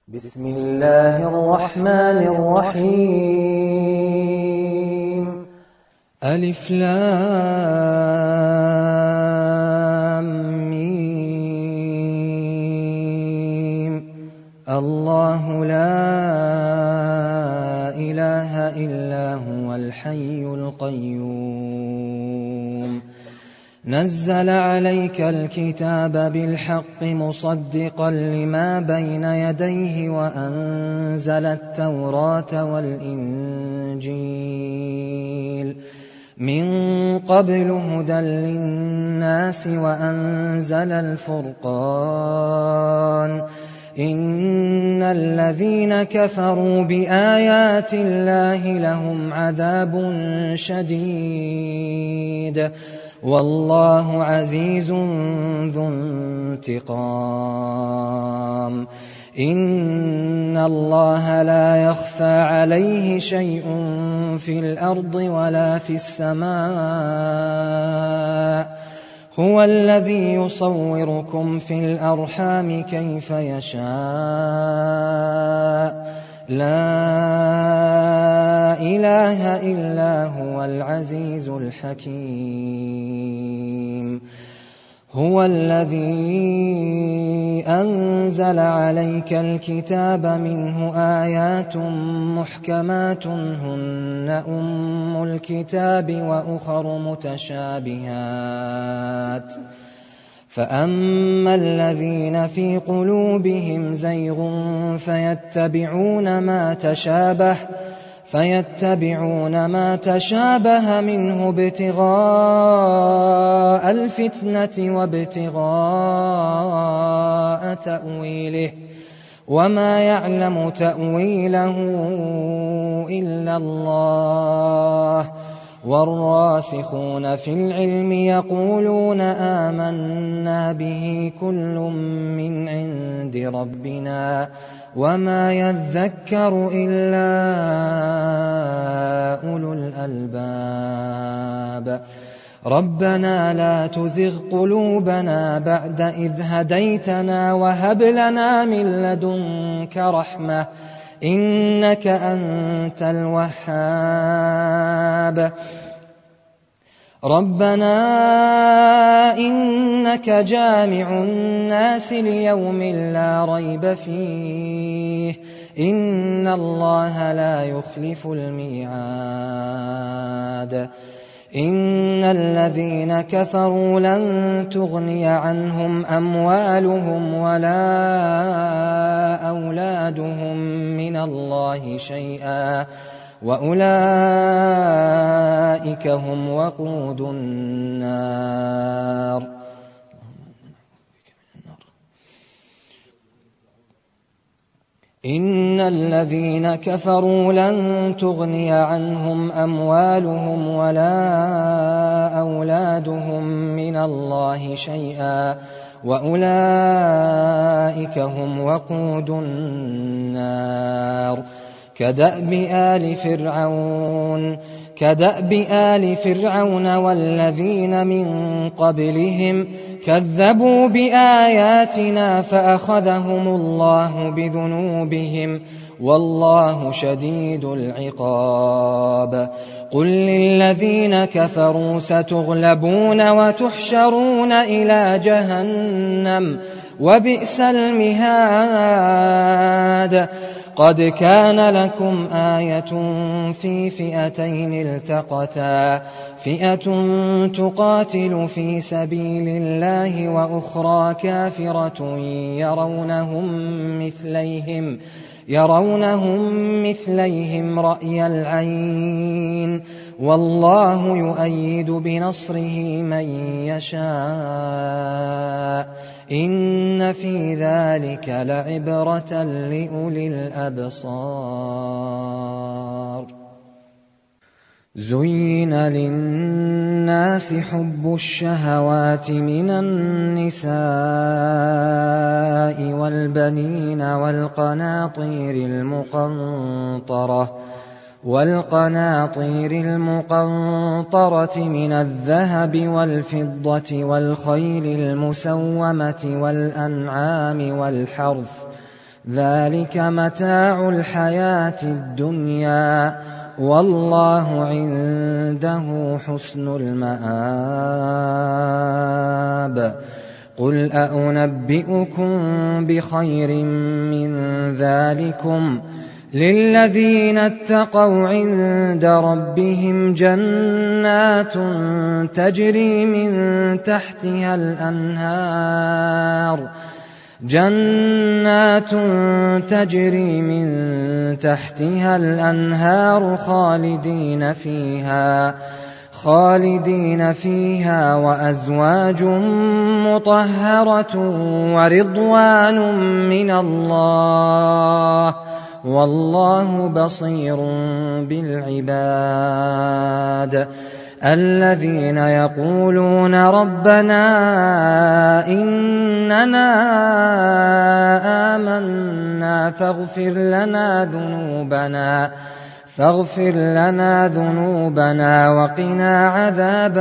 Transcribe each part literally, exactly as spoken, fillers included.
بسم الله الرحمن الرحيم. ألف لام ميم. الله لا إله إلا هو الحي القيوم نزل عليك الكتاب بالحق مصدقا لما بين يديه وأنزل التوراة والإنجيل من قبل هدى للناس وأنزل الفرقان إن الذين كفروا بآيات الله لهم عذاب شديد والله عزيز ذو انتقام. إن الله لا يخفى عليه شيء في الأرض ولا في السماء هو الذي يصوركم في الأرحام كيف يشاء لا إله إلا هو العزيز الحكيم. هو الذي أنزل عليك الكتاب منه آيات محكمات هن أم الكتاب وأخر متشابهات فأما الذين في قلوبهم زيغ فيتبعون ما تشابه فيتبعون ما تشابه منه ابتغاء الفتنة وابتغاء تأويله وما يعلم تأويله إلا الله والراسخون في العلم يقولون آمنا به كل من عند ربنا وما يذكر إلا أولو الألباب. ربنا لا تزغ قلوبنا بعد إذ هديتنا وهب لنا من لدنك رحمة إنك أنت الوهاب. ربنا إنك جامع الناس ليوم لا ريب فيه إن الله لا يخلف الميعاد. إن الذين كفروا لن تغني عنهم أموالهم ولا أولادهم من الله شيئا وأولئك هم وقود النار. إن الذين كفروا لن تغني عنهم أموالهم ولا أولادهم من الله شيئا وأولئك هم وقود النار. كدأب آل فرعون كدأب آل فرعون والذين من قبلهم كذبوا بآياتنا فأخذهم الله بذنوبهم والله شديد العقاب. قل للذين كفروا ستغلبون وتحشرون إلى جهنم وبئس المهاد. قد كان لكم آية في فئتين التقتا فئة تقاتل في سبيل الله وأخرى كافرة يرونهم مثليهم يرونهم مثليهم رأي العين والله يؤيد بنصره من يشاء إن في ذلك لعبرة لأولي الأبصار. زين للناس حب الشهوات من النساء والبنين والقناطير المقنطرة والقناطير المقنطرة من الذهب والفضة والخيل المسومة والأنعام والحرث ذلك متاع الحياة الدنيا والله عنده حسن المآب قل أأنبئكم بخير من ذلكم للذين اتقوا عند ربهم جنات تجري من تحتها الأنهار جنات تجري من تحتها الأنهار خالدين فيها خالدين فيها وأزواج مطهرة ورضوان من الله والله بصير بالعباد الذين يقولون ربنا إننا آمنا فاغفر لنا ذنوبنا فاغفر لنا ذنوبنا وقنا عذاب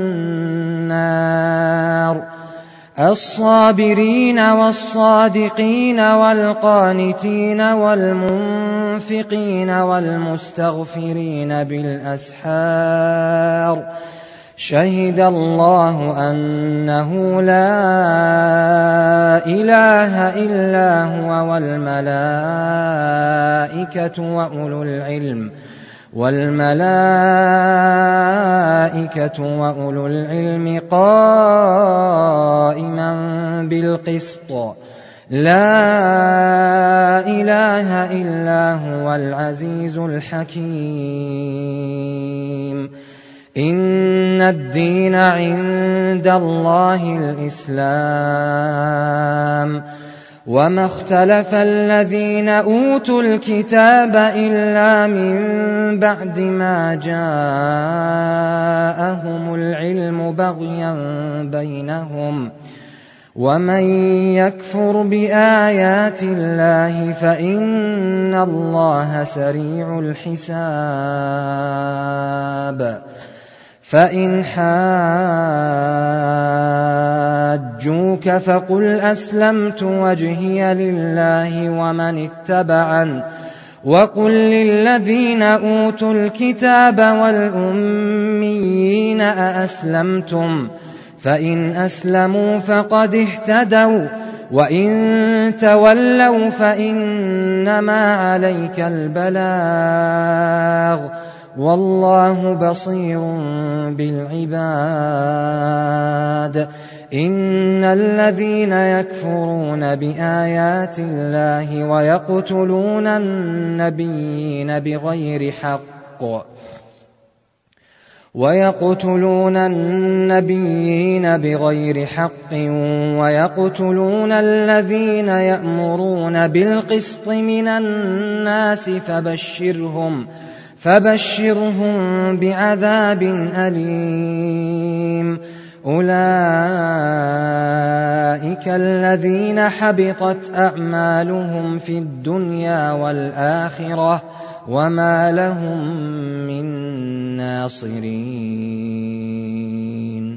النار الصابرين والصادقين والقانتين والمنفقين والمستغفرين بالأسحار شهد الله أنه لا إله إلا هو والملائكة وأولو العلم والملائكة وأولو العلم قائما بالقسط لا إله إلا هو العزيز الحكيم إن الدين عند الله الإسلام وما اختلف الذين أوتوا الكتاب إلا من بعد ما جاءهم العلم بغيا بينهم ومن يكفر بآيات الله فإن الله سريع الحساب فإن حاجوك فقل أسلمت وجهي لله ومن اتبعن وقل للذين أوتوا الكتاب والأميين أأسلمتم فإن أسلموا فقد اهتدوا وإن تولوا فإنما عليك البلاغ والله بصير بالعباد إن الذين يكفرون بآيات الله ويقتلون النبيين بغير حق ويقتلون النبيين بغير حق ويقتلون الذين يأمرون بالقسط من الناس فبشرهم فبشرهم بعذاب أليم أولئك الذين حبطت أعمالهم في الدنيا والآخرة وما لهم من ناصرين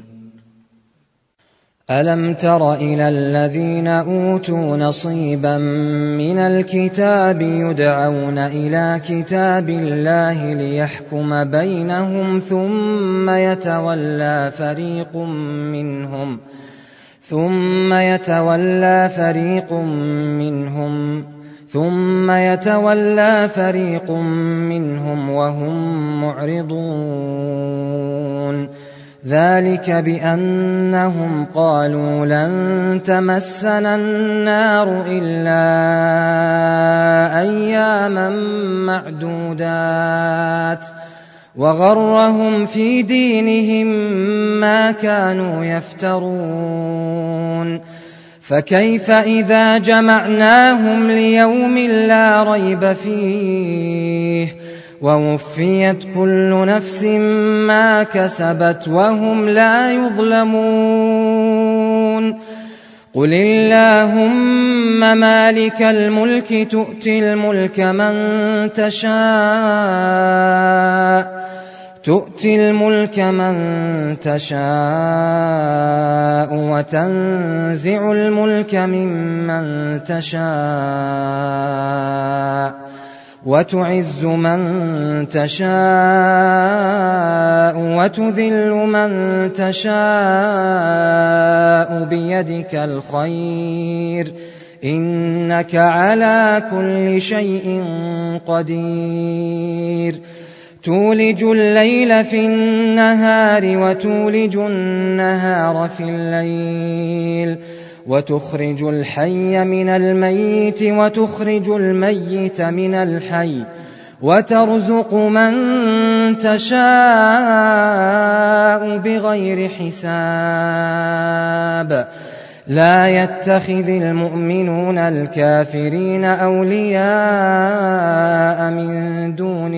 ألم تر إلى الذين أوتوا نصيبا من الكتاب يدعون إلى كتاب الله ليحكم بينهم ثم يتولى فريق منهم ثم يتولى فريق منهم ثم يتولى فريق منهم وهم معرضون ذلك بأنهم قالوا لن تمسنا النار إلا أياما معدودات وغرهم في دينهم ما كانوا يفترون فكيف إذا جمعناهم ليوم لا ريب فيه ووفيت كل نفس ما كسبت وهم لا يظلمون قل اللهم مالك الملك تؤتي الملك من تشاء تؤتي الملك من تشاء وتنزع الملك ممن تشاء وتعز من تشاء وتذل من تشاء بيدك الخير إنك على كل شيء قدير تولج الليل في النهار وتولج النهار في الليل وتخرج الحي من الميت وتخرج الميت من الحي وترزق من تشاء بغير حساب لا يتخذ المؤمنون الكافرين أولياء من دون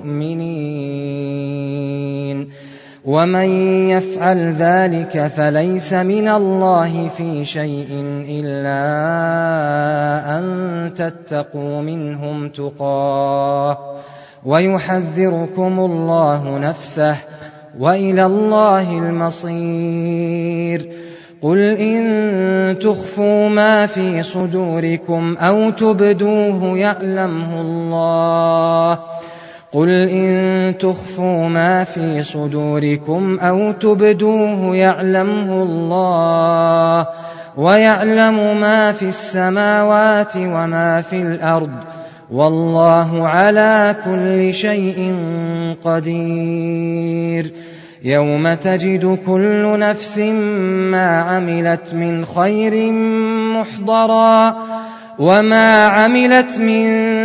المؤمنين ومن يفعل ذلك فليس من الله في شيء إلا أن تتقوا منهم تقاه ويحذركم الله نفسه وإلى الله المصير قل إن تخفوا ما في صدوركم أو تبدوه يعلمه الله قل إن تخفوا ما في صدوركم أو تبدوه يعلمه الله ويعلم ما في السماوات وما في الأرض والله على كل شيء قدير يوم تجد كل نفس ما عملت من خير محضرا وما عملت من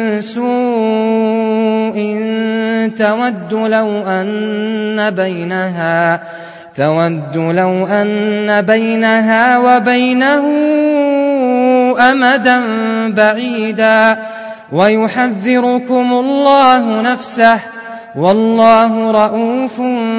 سوء تود لو أن بينها تود لو أن بينها وبينه أمدا بعيدا ويحذركم الله نفسه والله رءوف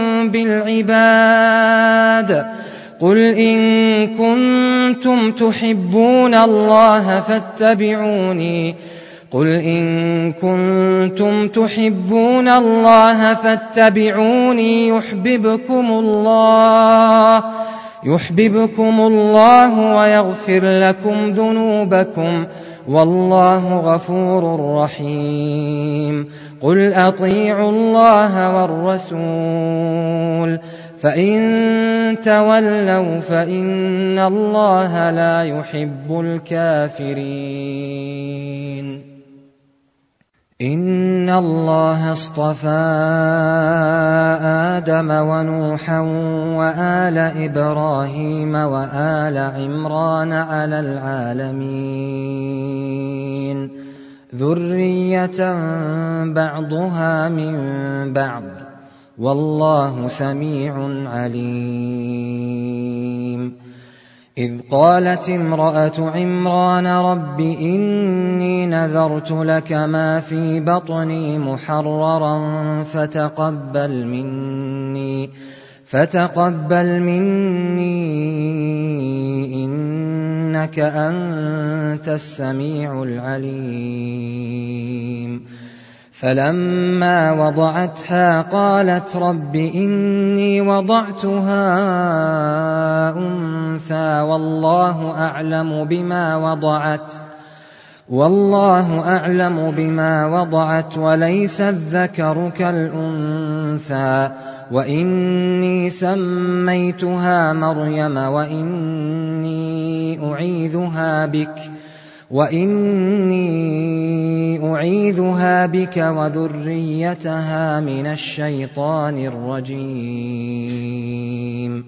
بالعباد قل إن كنتم تحبون الله فاتبعوني قل إن كنتم تحبون الله فاتبعوني يحببكم الله يحببكم الله ويغفر لكم ذنوبكم والله غفور رحيم قل أطيعوا الله والرسول فإن تولوا فإن الله لا يحب الكافرين إن الله اصطفى آدم ونوحا وآل إبراهيم وآل عمران على العالمين ذرية بعضها من بعض والله سميع عليم إذ قالت امرأة عمران رب إني نذرت لك ما في بطني محررا فتقبل مني فتقبل مني إنك أنت السميع العليم فلما وضعتها قالت رب إني وضعتها أنثى والله أعلم بما وضعت والله أعلم بما وضعت وليس الذكر كالأنثى وإني سميتها مريم وإني أعيذها بك وإني أعيذها بك وذريتها من الشيطان الرجيم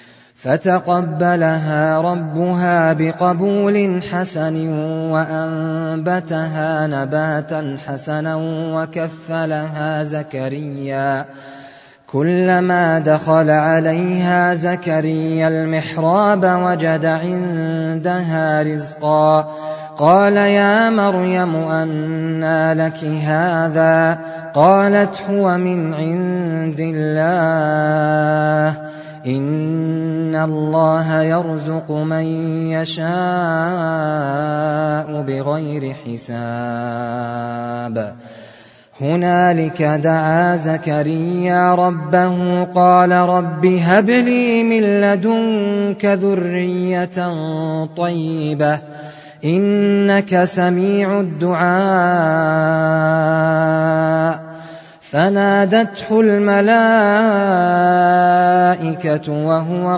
فتقبلها ربها بقبول حسن وأنبتها نباتا حسنا وكفلها زكريا كلما دخل عليها زكريا المحراب وجد عندها رزقا قال يا مريم أنى لك هذا قالت هو من عند الله إن الله يرزق من يشاء بغير حساب هنالك دعا زكريا ربه قال رب هب لي من لدنك ذرية طيبة إنك سميع الدعاء فنادته الملائكة وهو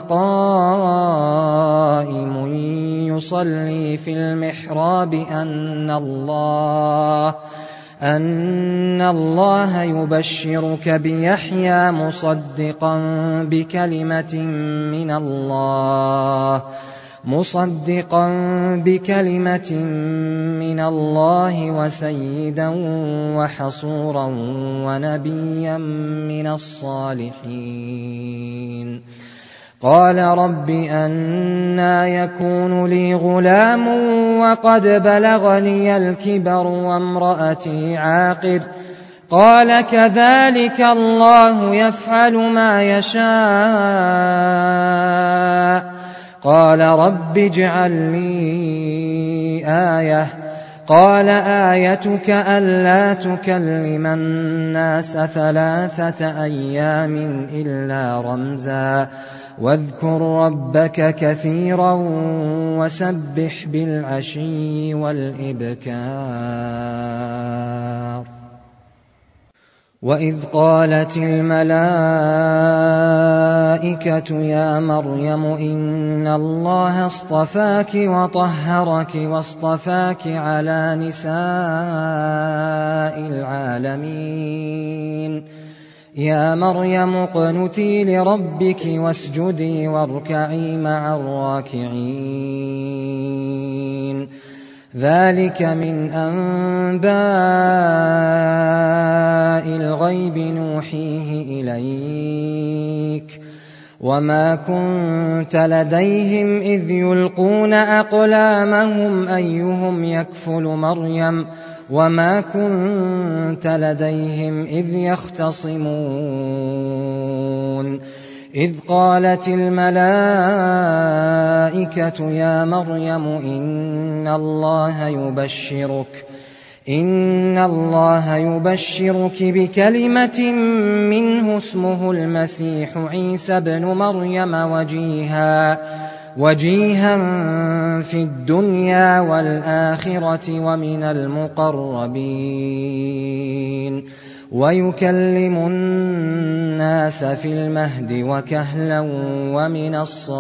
قائم يصلي في المحراب أن الله أن الله يبشرك بيحيى مصدقا بكلمة من الله مصدقا بكلمة من الله وسيدا وحصورا ونبيا من الصالحين قال رب أنى يكون لي غلام وقد بلغني الكبر وامرأتي عاقر قال كذلك الله يفعل ما يشاء قال رب اجعل لي آية قال آيتك ألا تكلم الناس ثلاثة أيام إلا رمزا واذكر ربك كثيرا وسبح بالعشي والإبكار وإذ قالت الملائكة يا مريم إن الله اصطفاك وطهرك واصطفاك على نساء العالمين يا مريم اقنتي لربك واسجدي واركعي مع الراكعين ذلك من أنباء الغيب نوحيه إليك وما كنت لديهم إذ يلقون أقلامهم أيهم يكفل مريم وما كنت لديهم إذ يختصمون إذ قالت الملائكة يا مريم إن الله يبشرك إن الله يبشرك بكلمة منه اسمه المسيح عيسى ابن مريم وجيها وجيها في الدنيا والآخرة ومن المقربين ويكلم الناس في المهد وكهلا ومن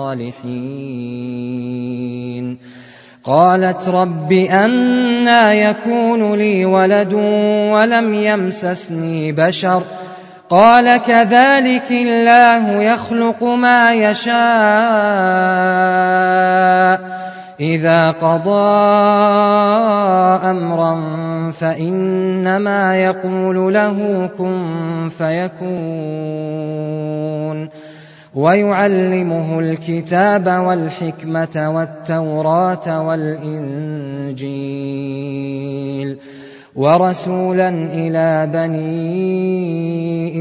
الصالحين قالت رب أنى يكون لي ولد ولم يمسسني بشر قال كذلك الله يخلق ما يشاء إذا قضى أمرا فإنما يقول له كن فيكون ويعلمه الكتاب والحكمة والتوراة والإنجيل ورسولا إلى بني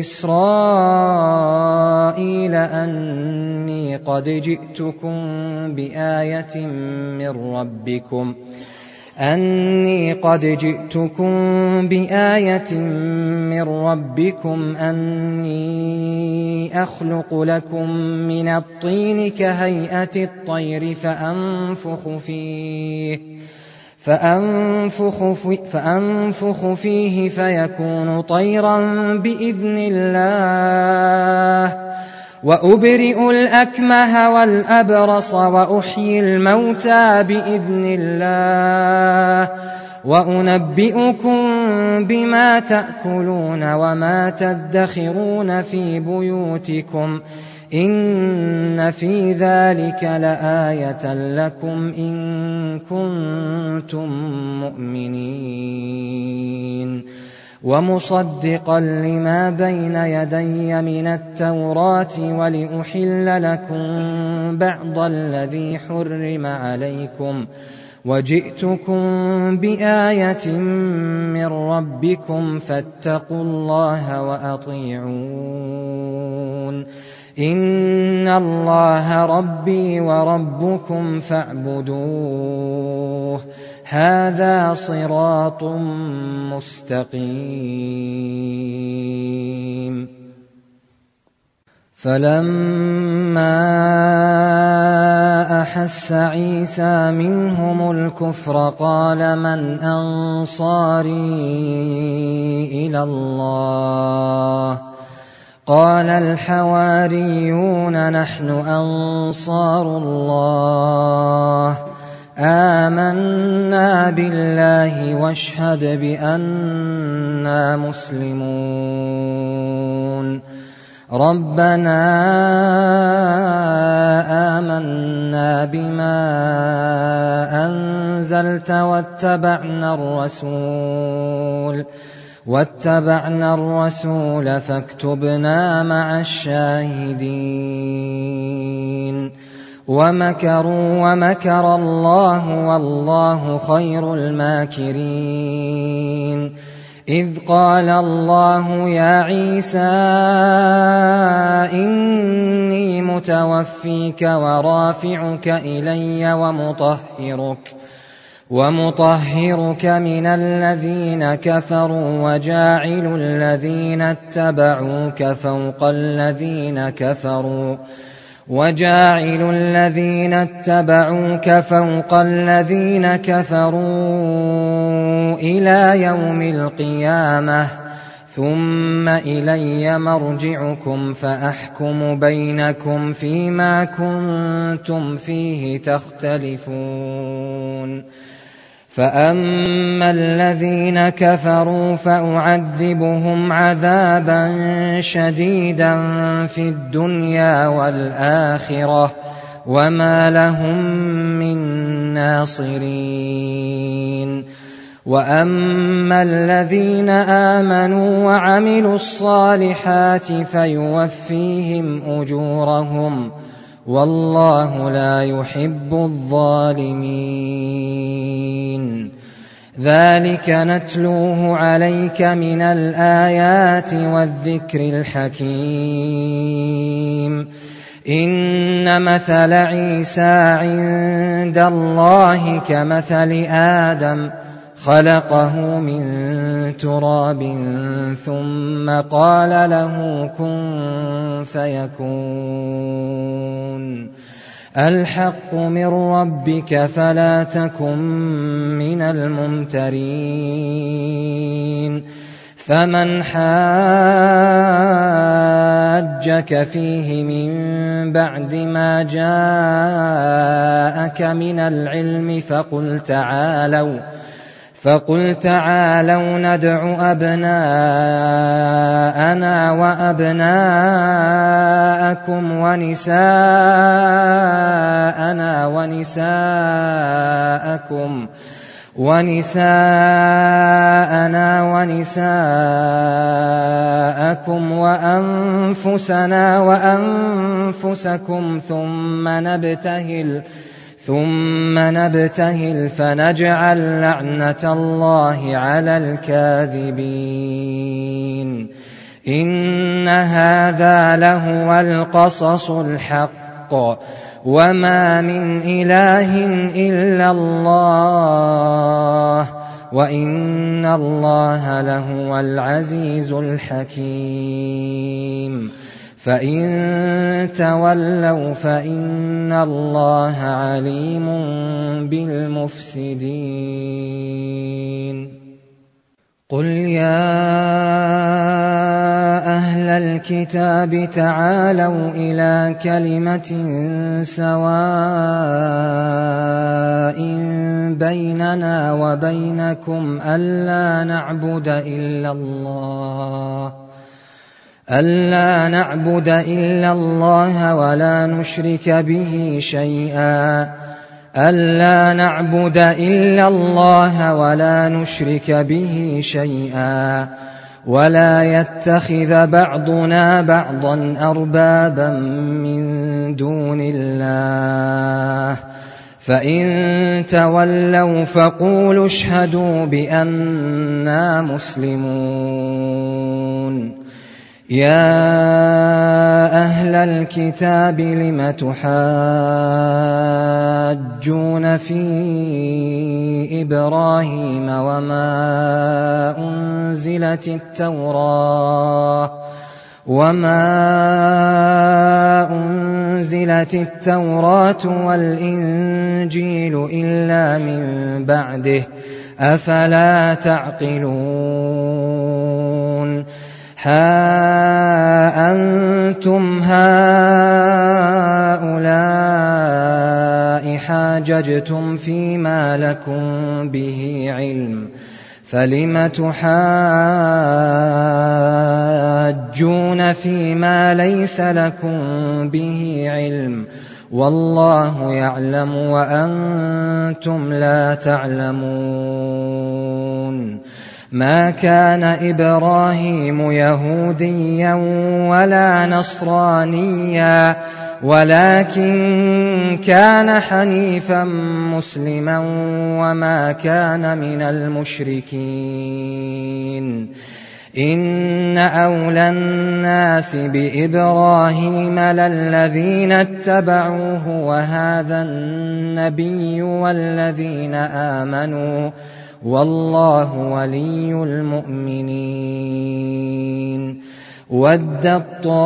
إسرائيل أني قد جئتكم بآية من ربكم أني قد جئتكم بآية من ربكم أني أخلق لكم من الطين كهيئة الطير فأنفخ فيه فأنفخ, في فأنفخ فيه فيكون طيرا بإذن الله وأبرئ الأكمه والأبرص وأحيي الموتى بإذن الله وأنبئكم بما تأكلون وما تدخرون في بيوتكم إن في ذلك لآية لكم إن كنتم مؤمنين ومصدقا لما بين يدي من التوراة ولأحل لكم بعض الذي حرم عليكم وجئتكم بآية من ربكم فاتقوا الله وأطيعون إن الله ربي وربكم فاعبدوه هَٰذَا صِرَاطٌ مُّسْتَقِيمٌ فَلَمَّا أَحَسَّ عِيسَىٰ مِنْهُمُ الْكُفْرَ قَالَ مَنْ أَنصَارِي إِلَى اللَّهِ قَالَ الْحَوَارِيُّونَ نَحْنُ أَنصَارُ اللَّهِ آمَنَّا بِاللَّهِ واشهد بِأَنَّا مُسْلِمُونَ رَبَّنَا آمَنَّا بِمَا أَنزَلْتَ وَاتَّبَعْنَا الرَّسُولَ واتبعنا الرسول فاكتبنا مع الشاهدين ومكروا ومكر الله والله خير الماكرين إذ قال الله يا عيسى إني متوفيك ورافعك إلي ومطهرك ومطهرك من الذين كفروا وجاعل الذين اتبعوك فوق الذين كفروا وجاعل الذين اتبعوك فوق الذين كفروا إلى يوم القيامة ثم إلي مرجعكم فأحكم بينكم فيما كنتم فيه تختلفون فأما الذين كفروا فأعذبهم عذابا شديدا في الدنيا والآخرة وما لهم من ناصرين وأما الذين آمنوا وعملوا الصالحات فيوفيهم أجورهم والله لا يحب الظالمين ذلك نتلوه عليك من الآيات والذكر الحكيم إن مثل عيسى عند الله كمثل آدم خلقه من تراب ثم قال له كن فيكون الحق من ربك فلا تكن من الممترين فمن حاجك فيه من بعد ما جاءك من العلم فقل تعالوا فقل تعالوا ندع أبناءنا وأبناءكم ونساءنا ونساءكم ونساءنا ونساءكم وأنفسنا وأنفسكم ثم نبتهل ثم نبتهل فنجعل لعنة الله على الكاذبين إن هذا لهو القصص الحق وما من إله إلا الله وإن الله لهو العزيز الحكيم فإن تولوا فإن الله عليم بالمفسدين قل يا أهل الكتاب تعالوا إلى كلمة سواء بيننا وبينكم ألا نعبد إلا الله ألا نعبد إلا الله ولا نشرك به شيئا ألا نعبد إلا الله ولا نشرك به شيئا ولا يتخذ بعضنا بعضا أربابا من دون الله فإن تولوا فقولوا اشهدوا بأننا مسلمون يا أهل الكتاب لم تحاجون في إبراهيم وما أنزلت التوراة وما أنزلت التوراة والإنجيل إلا من بعده أفلا تعقلون ها أنتم هؤلاء حاججتم فيما لكم به علم فلم تحاجون فيما ليس لكم به علم والله يعلم وأنتم لا تعلمون ما كان إبراهيم يهوديا ولا نصرانيا ولكن كان حنيفا مسلما وما كان من المشركين إن أولى الناس بإبراهيم للذين اتبعوه وهذا النبي والذين آمنوا والله ولي المؤمنين ودت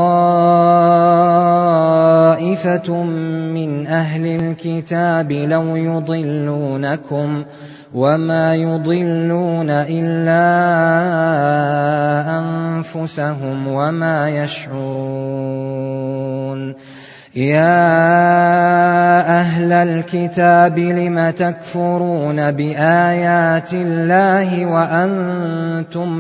طائفة من أهل الكتاب لو يضلونكم وما يضلون إلا أنفسهم وما يشعرون يا أهل الكتاب لم تكفرون بآيات الله وأنتم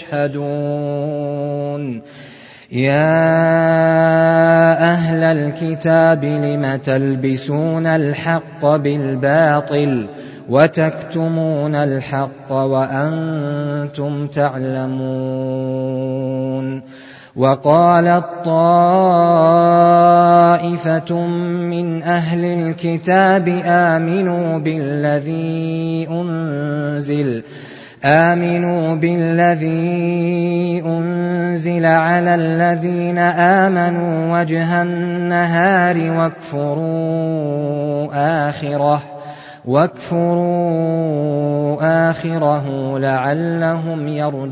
تشهدون يا أهل الكتاب لم تلبسون الحق بالباطل وتكتمون الحق وأنتم تعلمون وقالت طائفة من أهل الكتاب آمنوا بالذي أنزل آمنوا بالذي أنزل على الذين آمنوا وجه النهار واكفروا آخره واكفروا آخره لعلهم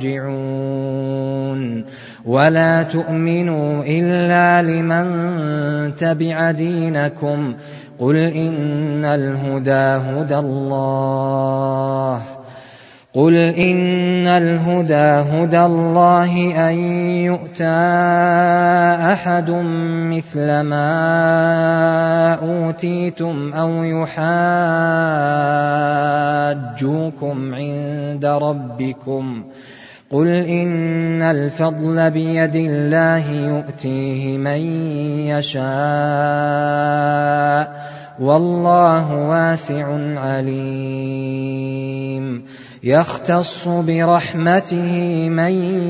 يرجعون ولا تؤمنوا إلا لمن تبع دينكم قل إن الهدى هدى الله قل إن الهدى هدى الله أن يؤتى أحد مثل ما أوتيتم أو يحاجوكم عند ربكم قل إن الفضل بيد الله يؤتيه من يشاء والله واسع عليم يختص برحمته من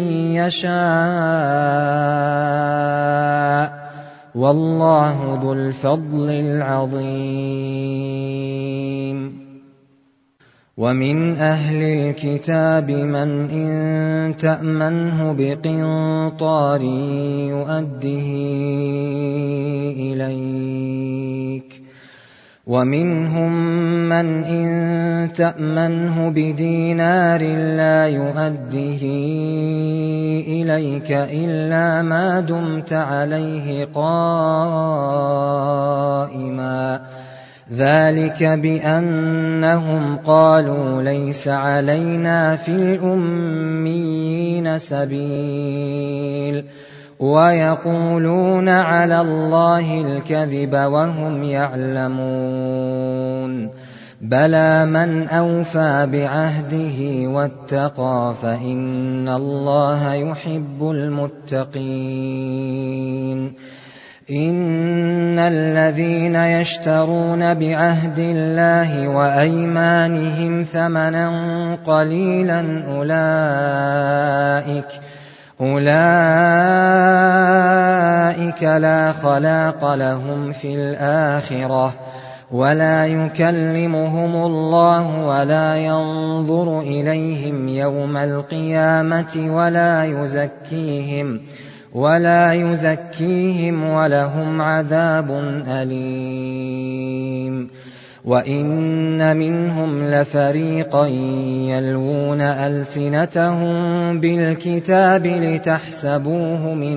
يشاء والله ذو الفضل العظيم ومن أهل الكتاب من إن تأمنه بقنطار يؤده إليك ومنهم من إن تأمنه بدينار لا يؤده إليك إلا ما دمت عليه قائما ذلك بأنهم قالوا ليس علينا في الأميين سبيل ويقولون على الله الكذب وهم يعلمون بلى من أوفى بعهده واتقى فإن الله يحب المتقين إن الذين يشترون بعهد الله وأيمانهم ثمنا قليلا أولئك أولئك لا خلاق لهم في الآخرة ولا يكلمهم الله ولا ينظر إليهم يوم القيامة ولا يزكيهم ولا يزكيهم ولهم عذاب أليم وإن منهم لفريقا يلوون ألسنتهم بالكتاب لتحسبوه من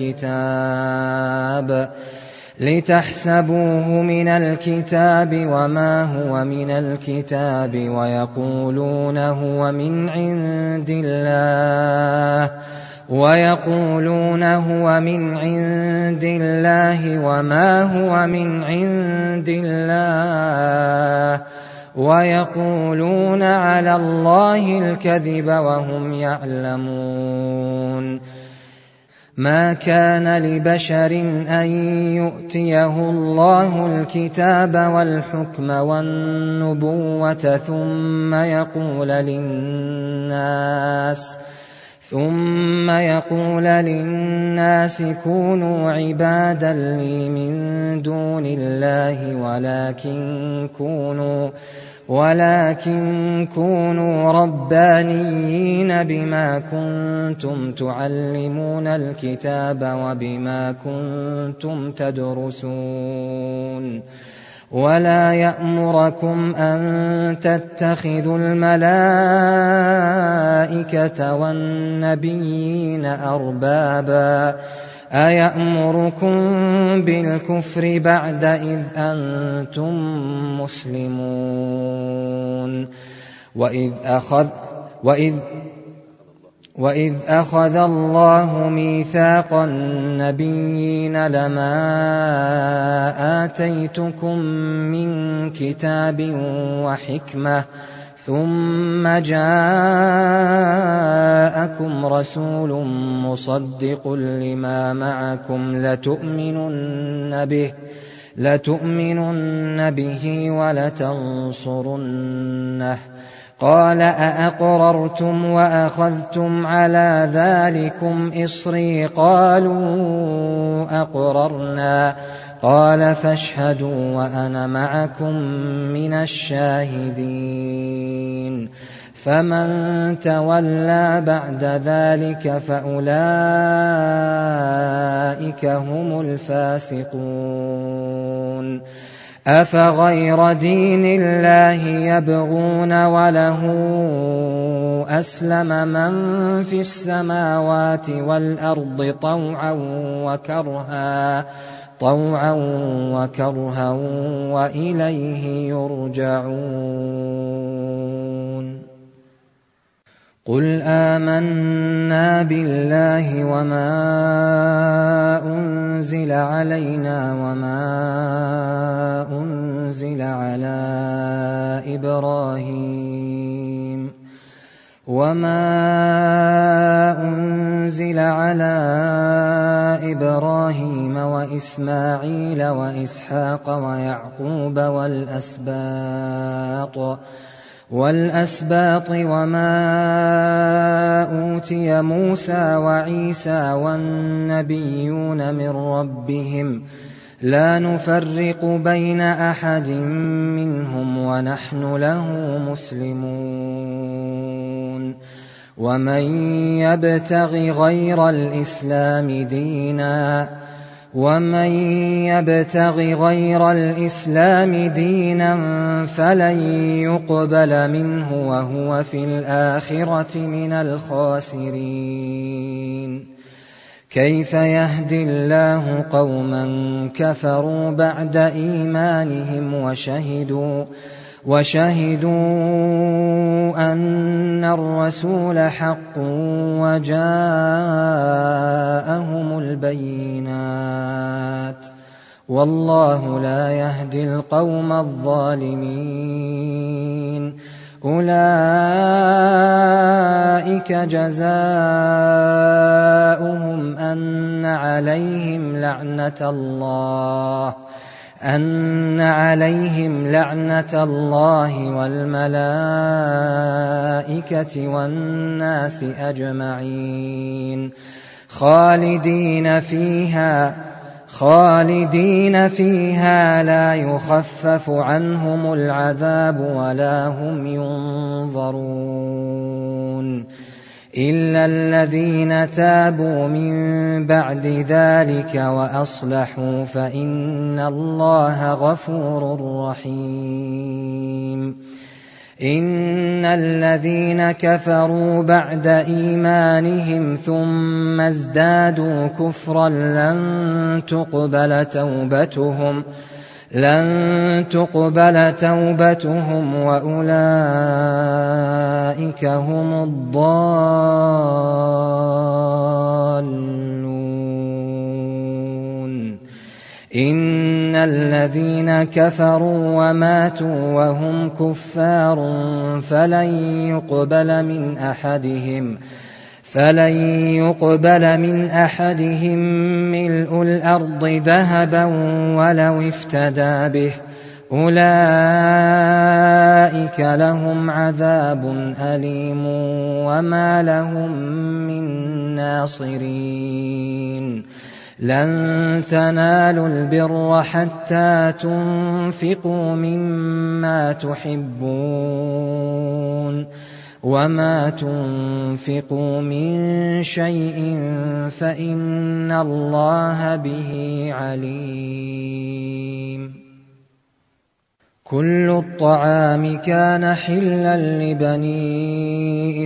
الكتاب لتحسبوه من الكتاب وما هو من الكتاب ويقولون هو من عند الله ويقولون هو من عند الله وما هو من عند الله ويقولون على الله الكذب وهم يعلمون ما كان لبشر أن يؤتيه الله الكتاب والحكم والنبوة ثم يقول للناس ثم يقول للناس كونوا عبادا لي من دون الله ولكن كونوا ولكن كونوا ربانيين بما كنتم تعلمون الكتاب وبما كنتم تدرسون ولا يأمركم أن تتخذوا الملائكة والنبيين أربابا أيأمركم بالكفر بعد إذ أنتم مسلمون وإذ أخذ وإذ وإذ أخذ الله ميثاق النبيين لما آتيتكم من كتاب وحكمة ثم جاءكم رسول مصدق لما معكم لتؤمنن به لتؤمنن به ولتنصرنه قال أأقررتم وأخذتم على ذلكم إصري قالوا أقررنا قال فاشهدوا وأنا معكم من الشاهدين فمن تولى بعد ذلك فأولئك هم الفاسقون أفغير دين الله يبغون وله أسلم من في السماوات والأرض طوعا وكرها طوعا وكرها وإليه يرجعون قل آمنا بالله وما أنزل علينا وما أنزل على إبراهيم وما أنزل على إبراهيم وإسماعيل وإسحاق ويعقوب والأسباط والأسباط وما أوتي موسى وعيسى والنبيون من ربهم لا نفرق بين أحد منهم ونحن له مسلمون ومن يبتغ غير الإسلام دينا ومن يبتغ غير الإسلام دينا فلن يقبل منه وهو في الآخرة من الخاسرين كيف يهدي الله قوما كفروا بعد إيمانهم وشهدوا وشهدوا أن الرسول حق وجاءهم البينات والله لا يهدي القوم الظالمين أولئك جزاؤهم أن عليهم لعنة الله أن عليهم لعنة الله والملائكة والناس أجمعين خالدين فيها خالدين فيها لا يخفف عنهم العذاب ولا هم ينظرون إلا الذين تابوا من بعد ذلك وأصلحوا فإن الله غفور رحيم إن الذين كفروا بعد إيمانهم ثم ازدادوا كفرا لن تقبل توبتهم لن تقبل توبتهم وأولئك هم الضالون إن الذين كفروا وماتوا وهم كفار فلن يقبل من أحدهم فلن يقبل من أحدهم ملء الأرض ذهبا ولو افتدى به أولئك لهم عذاب أليم وما لهم من ناصرين لن تنالوا البر حتى تنفقوا مما تحبون وما تنفقوا من شيء فإن الله به عليم كل الطعام كان حلا لبني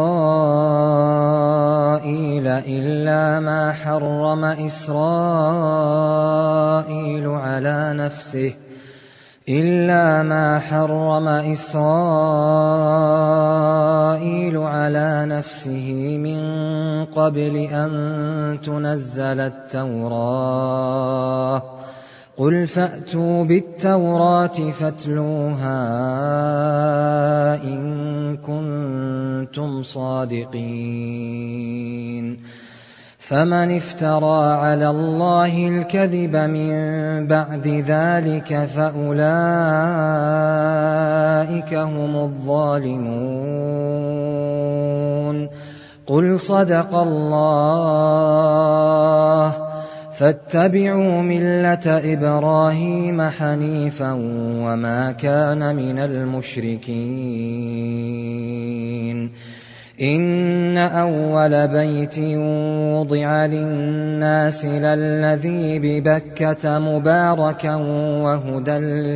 إسرائيل إلا ما حرم إسرائيل على نفسه إلا ما حرم إسرائيل على نفسه من قبل أن تنزل التوراة قل فأتوا بالتوراة فاتلوها إن كنتم صادقين فمن افترى على الله الكذب من بعد ذلك فأولئك هم الظالمون قل صدق الله فاتبعوا ملة إبراهيم حنيفا وما كان من المشركين إن أول بيت وضع للناس للذي ببكة مباركا وهدى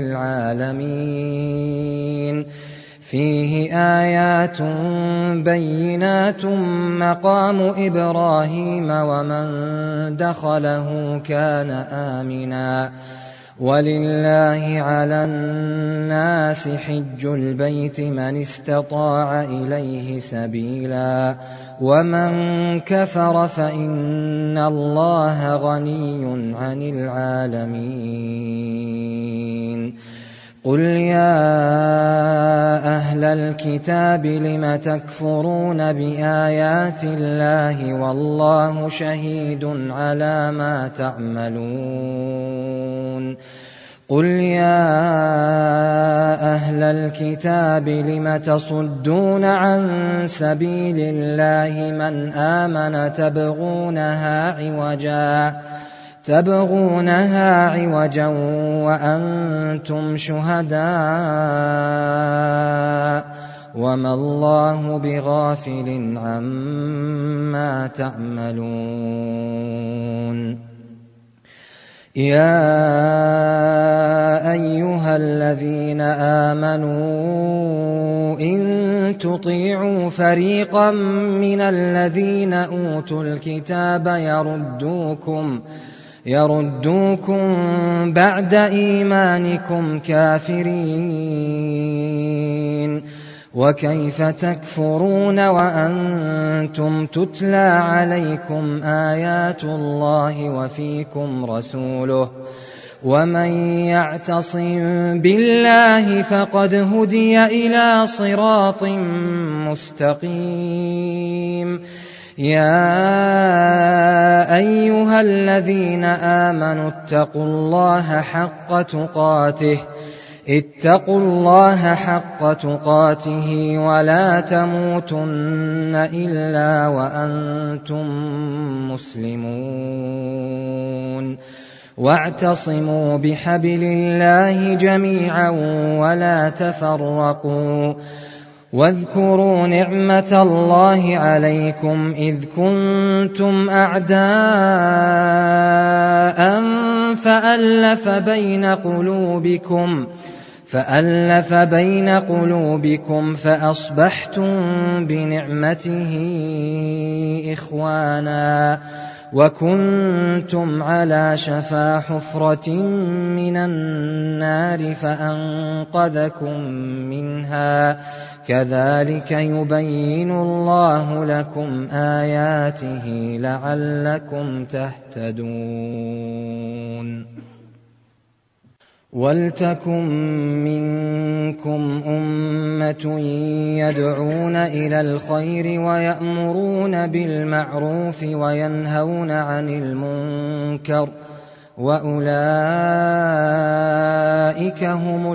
للعالمين فيه آيات بينات مقام إبراهيم ومن دخله كان آمنا ولله على الناس حج البيت من استطاع إليه سبيلا ومن كفر فإن الله غني عن العالمين قل يا أهل الكتاب لم تكفرون بآيات الله والله شهيد على ما تعملون قل يا أهل الكتاب لم تصدون عن سبيل الله من آمن تبغونها عوجا تبغونها عوجا وأنتم شهداء وما الله بغافل عما تعملون يا أيها الذين آمنوا إن تطيعوا فريقا من الذين أوتوا الكتاب يردوكم يردوكم بعد إيمانكم كافرين وكيف تكفرون وأنتم تتلى عليكم آيات الله وفيكم رسوله ومن يعتصم بالله فقد هدي إلى صراط مستقيم يا أيها الذين آمنوا اتقوا الله حق تقاته اتقوا الله حق تقاته ولا تموتن إلا وأنتم مسلمون واعتصموا بحبل الله جميعا ولا تفرقوا واذكروا نعمة الله عليكم إذ كنتم أعداء فألف بين قلوبكم فألف بين قلوبكم فأصبحتم بنعمته إخوانا وكنتم على شفا حفرة من النار فأنقذكم منها كذلك يبين الله لكم آياته لعلكم تهتدون ولتكن منكم أمة يدعون إلى الخير ويأمرون بالمعروف وينهون عن المنكر وأولئك هم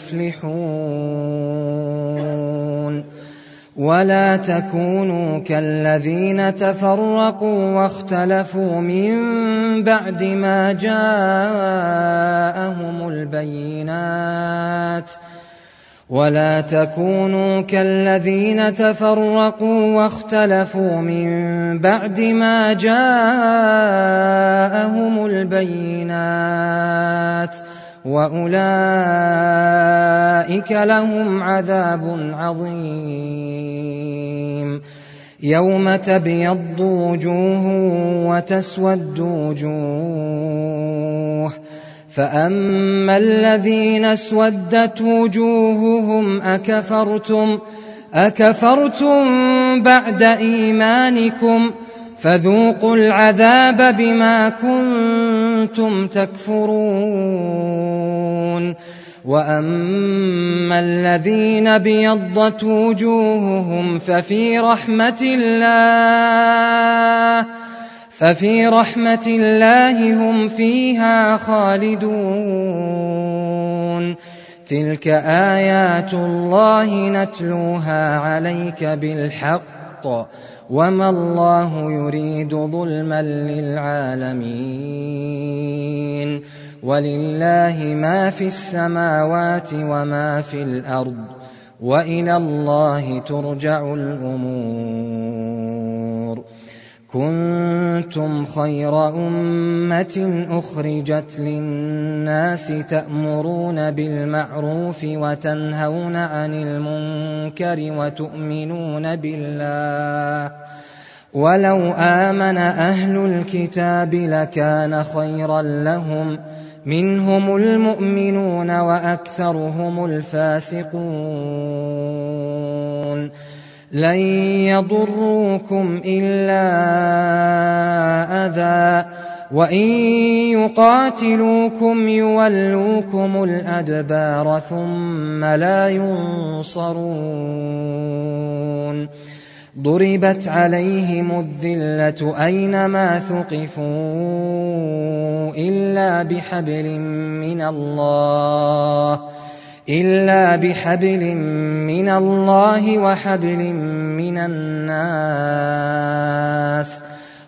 المفلحون ولا تكونوا كالذين تفرقوا واختلفوا من بعد ما جاءهم البينات ولا تكونوا كالذين تفرقوا واختلفوا من بعد ما جاءهم البينات وأولئك لهم عذاب عظيم يوم تبيض وجوه وتسود وجوه فأما الذين اسودت وجوههم أكفرتم أكفرتم بعد إيمانكم فذوقوا العذاب بما كنتم تكفرون وأما الذين ابيضت وجوههم ففي رحمة الله ففي رحمة الله هم فيها خالدون تلك آيات الله نتلوها عليك بالحق وما الله يريد ظلما للعالمين ولله ما في السماوات وما في الأرض وإلى الله ترجع الأمور كنتم خير أمة أخرجت للناس تأمرون بالمعروف وتنهون عن المنكر وتؤمنون بالله ولو آمن أهل الكتاب لكان خيرا لهم منهم المؤمنون وأكثرهم الفاسقون لن يضروكم إلا أذى وإن يقاتلوكم يولوكم الأدبار ثم لا ينصرون ضربت عليهم الذلة أينما ثقفوا إلا بحبل من الله إلا بحبل من الله وحبل من الناس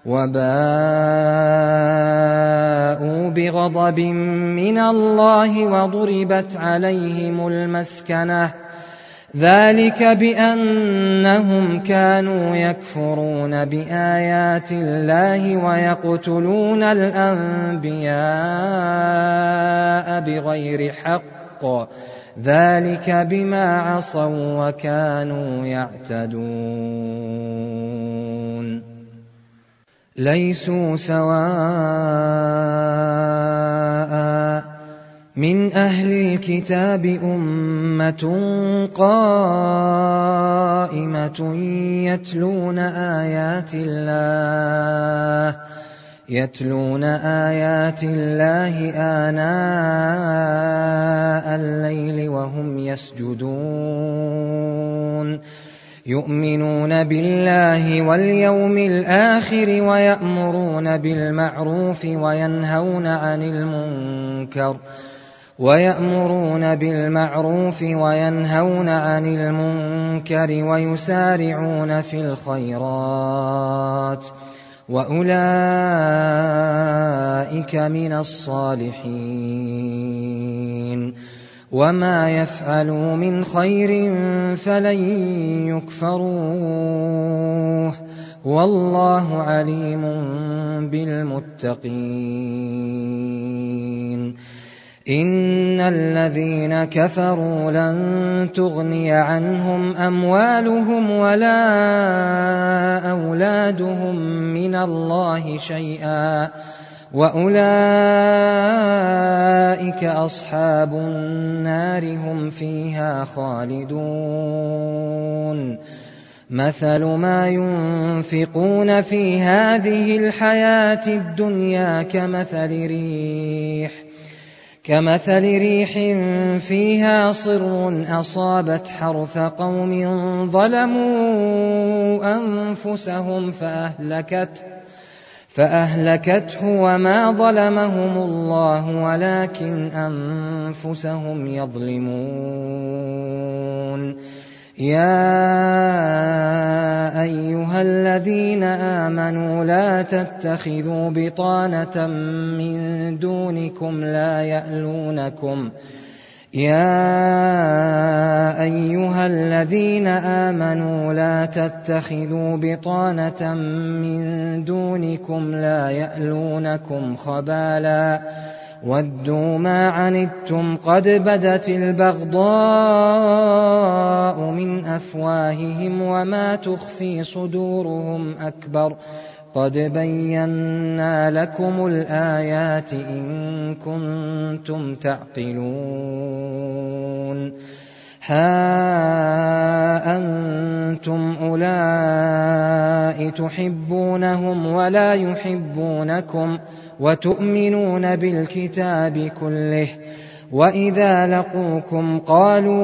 وباءوا بغضب من الله وضربت عليهم المسكنة ذلك بأنهم كانوا يكفرون بآيات الله ويقتلون الأنبياء بغير حق ذلك بما عصوا وكانوا يعتدون ليسوا سواء من أهل الكتاب أمة قائمة يتلون آيات الله يتلون آيات الله آناء الليل وهم يسجدون يؤمنون بالله واليوم الآخر ويأمرون بالمعروف وينهون عن المنكر ويأمرون بالمعروف وينهون عن المنكر ويسارعون في الخيرات وأولئك من الصالحين وما يفعلوا من خير فلن يكفروه والله عليم بالمتقين إن الذين كفروا لن تغني عنهم أموالهم ولا أولادهم من الله شيئا وأولئك أصحاب النار هم فيها خالدون مثل ما ينفقون في هذه الحياة الدنيا كمثل ريح كمثل ريح فيها صر أصابت حرث قوم ظلموا أنفسهم فأهلكته فأهلكته وما ظلمهم الله ولكن أنفسهم يظلمون يا أيها الذين آمنوا لا تتخذوا بطانة من دونكم لا يألونكم يا أيها الذين آمنوا لا تتخذوا بطانة من دونكم لا يألونكم خبالا ودوا ما عنتم قد بدت البغضاء من أفواههم وما تخفي صدورهم أكبر قد بينا لكم الآيات إن كنتم تعقلون ها أنتم أولئك تحبونهم ولا يحبونكم وتؤمنون بالكتاب كله وإذا لقوكم قالوا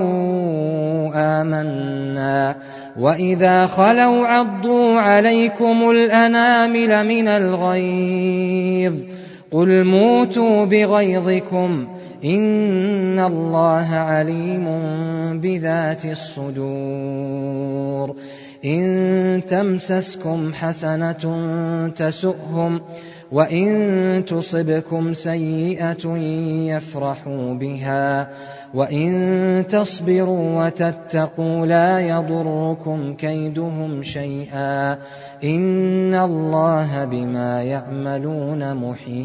آمنا وإذا خلوا عضوا عليكم الأنامل من الغيظ قل موتوا بغيظكم إن الله عليم بذات الصدور إن تمسسكم حسنة تسؤهم وإن تصبكم سيئة يفرحوا بها وإن تصبروا وتتقوا لا يضركم كيدهم شيئا إن الله بما يعملون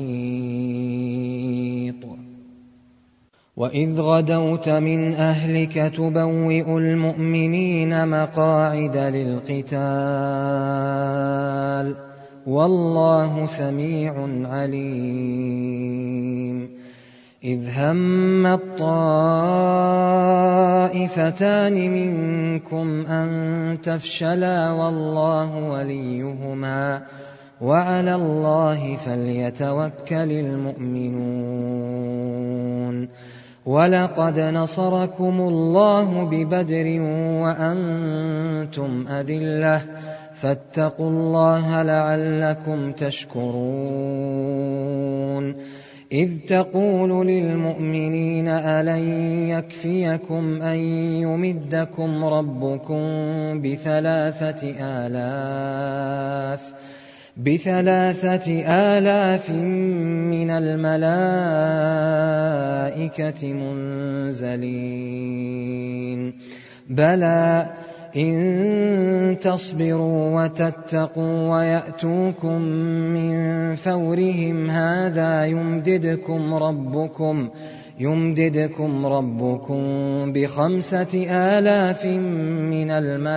محيط وإذ غدوت من أهلك تبوئ المؤمنين مقاعد للقتال والله سميع عليم إذ هم الطائفتان منكم أن تفشلا والله وليهما وعلى الله فليتوكل المؤمنون ولقد نصركم الله ببدر وأنتم أذلة فاتقوا الله لعلكم تشكرون إذ تقول للمؤمنين ألن يكفيكم أن يمدكم ربكم بثلاثة آلاف بثلاثة آلاف من الملائكة منزلين بلى إن تصبروا وتتقوا ويأتوكم من فورهم هذا يمددكم ربكم يمددكم ربكم بخمسة آلاف من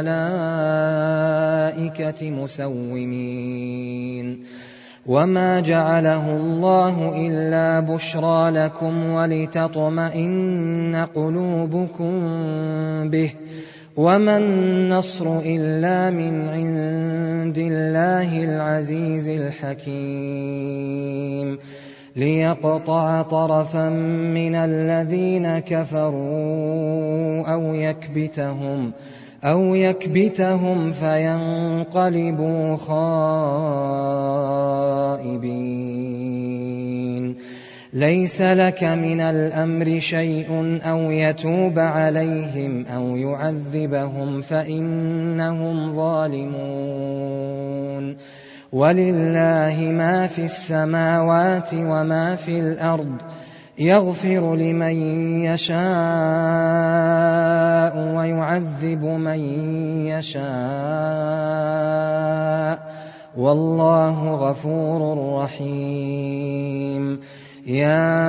الملائكة مسومين وما جعله الله إلا بشرى لكم ولتطمئن قلوبكم به وما النصر إلا من عند الله العزيز الحكيم ليقطع طرفا من الذين كفروا أو يكبتهم أو يكبتهم فينقلبوا خائبين ليس لك من الأمر شيء أو يتوب عليهم أو يعذبهم فإنهم ظالمون ولله ما في السماوات وما في الأرض يغفر لمن يشاء ويعذب من يشاء والله غفور رحيم. يا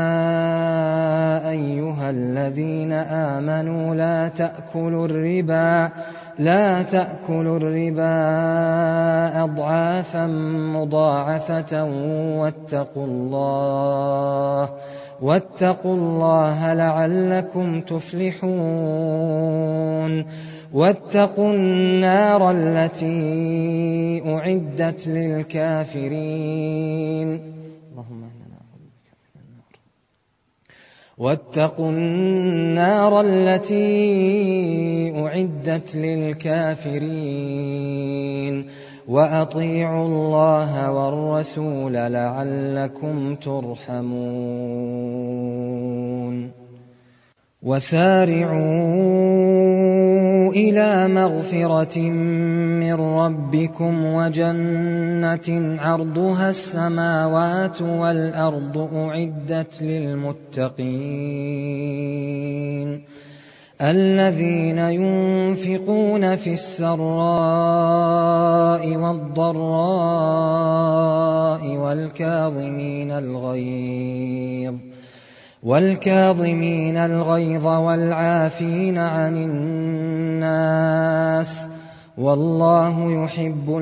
أيها الذين آمنوا لا تأكلوا الربا لا تأكلوا الربا أضعافا مضاعفة واتقوا الله واتقوا الله لعلكم تفلحون. واتقوا النار التي أعدت للكافرين. اللهم إنا نعوذ بك من النار. واتقوا النار التي أعدت للكافرين وأطيعوا الله والرسول لعلكم ترحمون. وسارعوا إلى مغفرة من ربكم وجنة عرضها السماوات والأرض أعدت للمتقين الذين ينفقون في السراء والضراء والكاظمين الغيظ والكاظمين الغيظ والعافين عن الناس والله يحب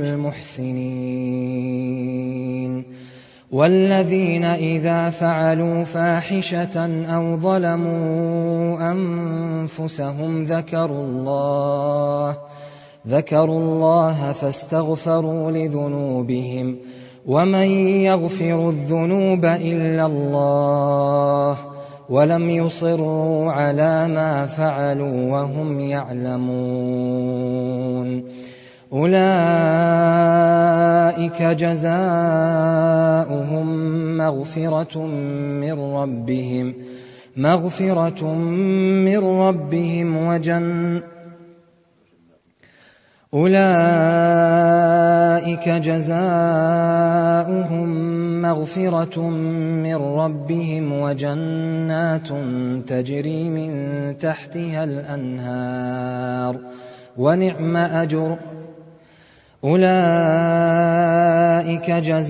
المحسنين. والذين إذا فعلوا فاحشة أو ظلموا أنفسهم ذكروا الله ذكروا الله فاستغفروا لذنوبهم ومن يغفر الذنوب إلا الله ولم يصروا على ما فعلوا وهم يعلمون. أولئك جزاؤهم مغفرة من ربهم مغفرة من ربهم وجنة أولئك جزاؤهم مغفرة من ربهم وجنات تجري من تحتها الأنهار ونعم أجر أولئك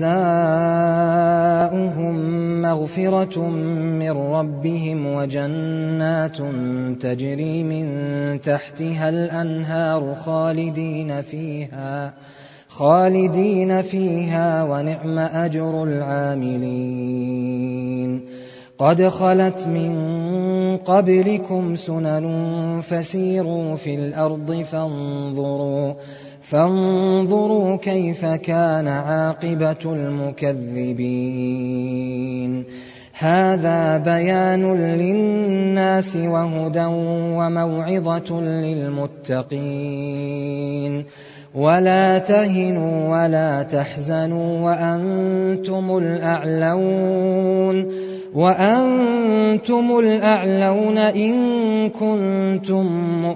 جزاؤهم مغفرة من ربهم وجنات تجري من تحتها الأنهار خالدين فيها خالدين فيها ونعم أجر العاملين. قد خلت من قبلكم سنن فسيروا في الأرض فانظروا فانظروا كيف كان عاقبة المكذبين. هذا بيان للناس وهدى وموعظة للمتقين. ولا تهنوا ولا تحزنوا وأنتم الأعلون وأنتم الأعلون إن كنتم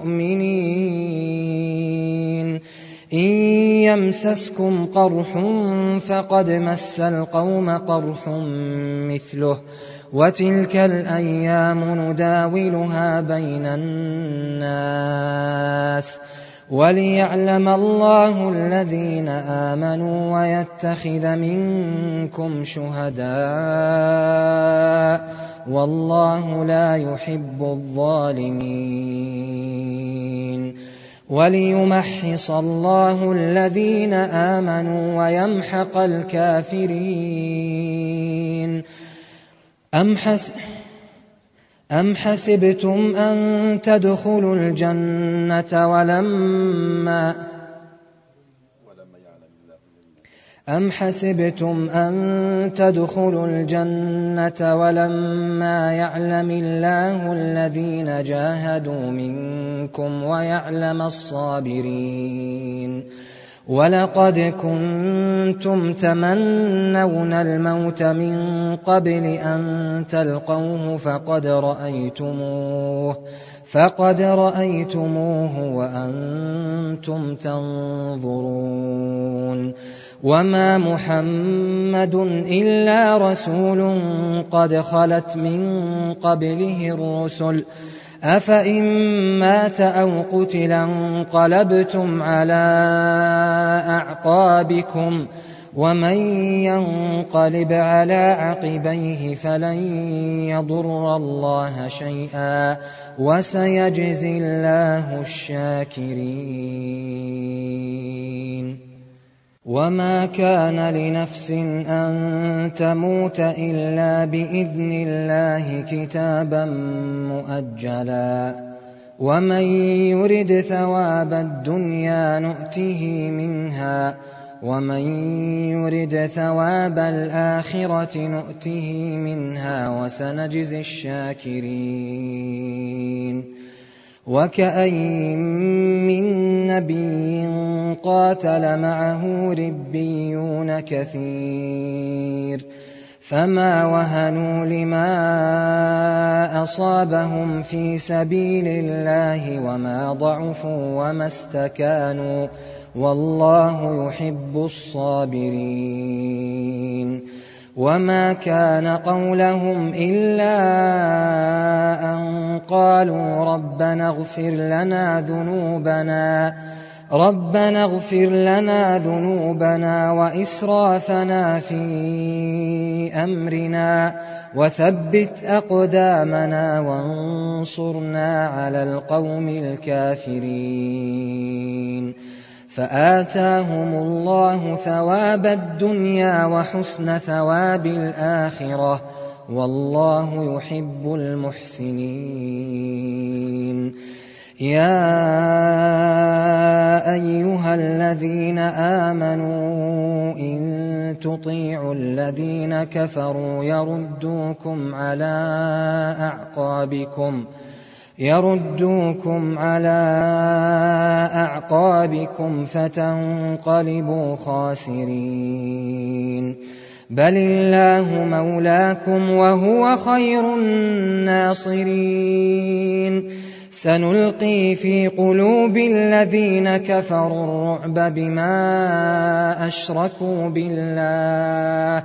مؤمنين. إن يمسسكم قرح فقد مس القوم قرح مثله وتلك الأيام نداولها بين الناس وليعلم الله الذين آمنوا ويتخذ منكم شهداء والله لا يحب الظالمين. وليمحص الله الذين آمنوا ويمحق الكافرين. أم حسب أم حسبتم أن تدخلوا الجنة ولما أم حسبتم أن تدخلوا الجنة ولما يعلم الله الذين جاهدوا منكم ويعلم الصابرين. ولقد كنتم تمنون الموت من قبل أن تلقوه فقد رأيتموه فقد رأيتموه وأنتم تنظرون. وما محمد إلا رسول قد خلت من قبله الرسل أفإن مات أو قتل انقلبتم على أعقابكم ومن ينقلب على عقبيه فلن يضر الله شيئا وسيجزي الله الشاكرين. وما كان لنفس أن تموت إلا بإذن الله كتابا مؤجلا ومن يرد ثواب الدنيا نؤته منها ومن يرد ثواب الآخرة نؤته منها وسنجزي الشاكرين. وكأين من نبي قاتل معه ربيون كثير فما وهنوا لما أصابهم في سبيل الله وما ضعفوا وما استكانوا والله يحب الصابرين. وما كان قولهم إلا أن قالوا ربنا اغفر لنا ذنوبنا ربنا اغفر لنا ذنوبنا وإسرافنا في أمرنا وثبت أقدامنا وانصرنا على القوم الكافرين. فآتاهم الله ثواب الدنيا وحسن ثواب الآخرة والله يحب المحسنين. يا أيها الذين آمنوا إن تطيعوا الذين كفروا يردوكم على أعقابكم يردوكم على أعقابكم فتنقلبوا خاسرين. بل الله مولاكم وهو خير الناصرين. سنلقي في قلوب الذين كفروا الرعب بما أشركوا بالله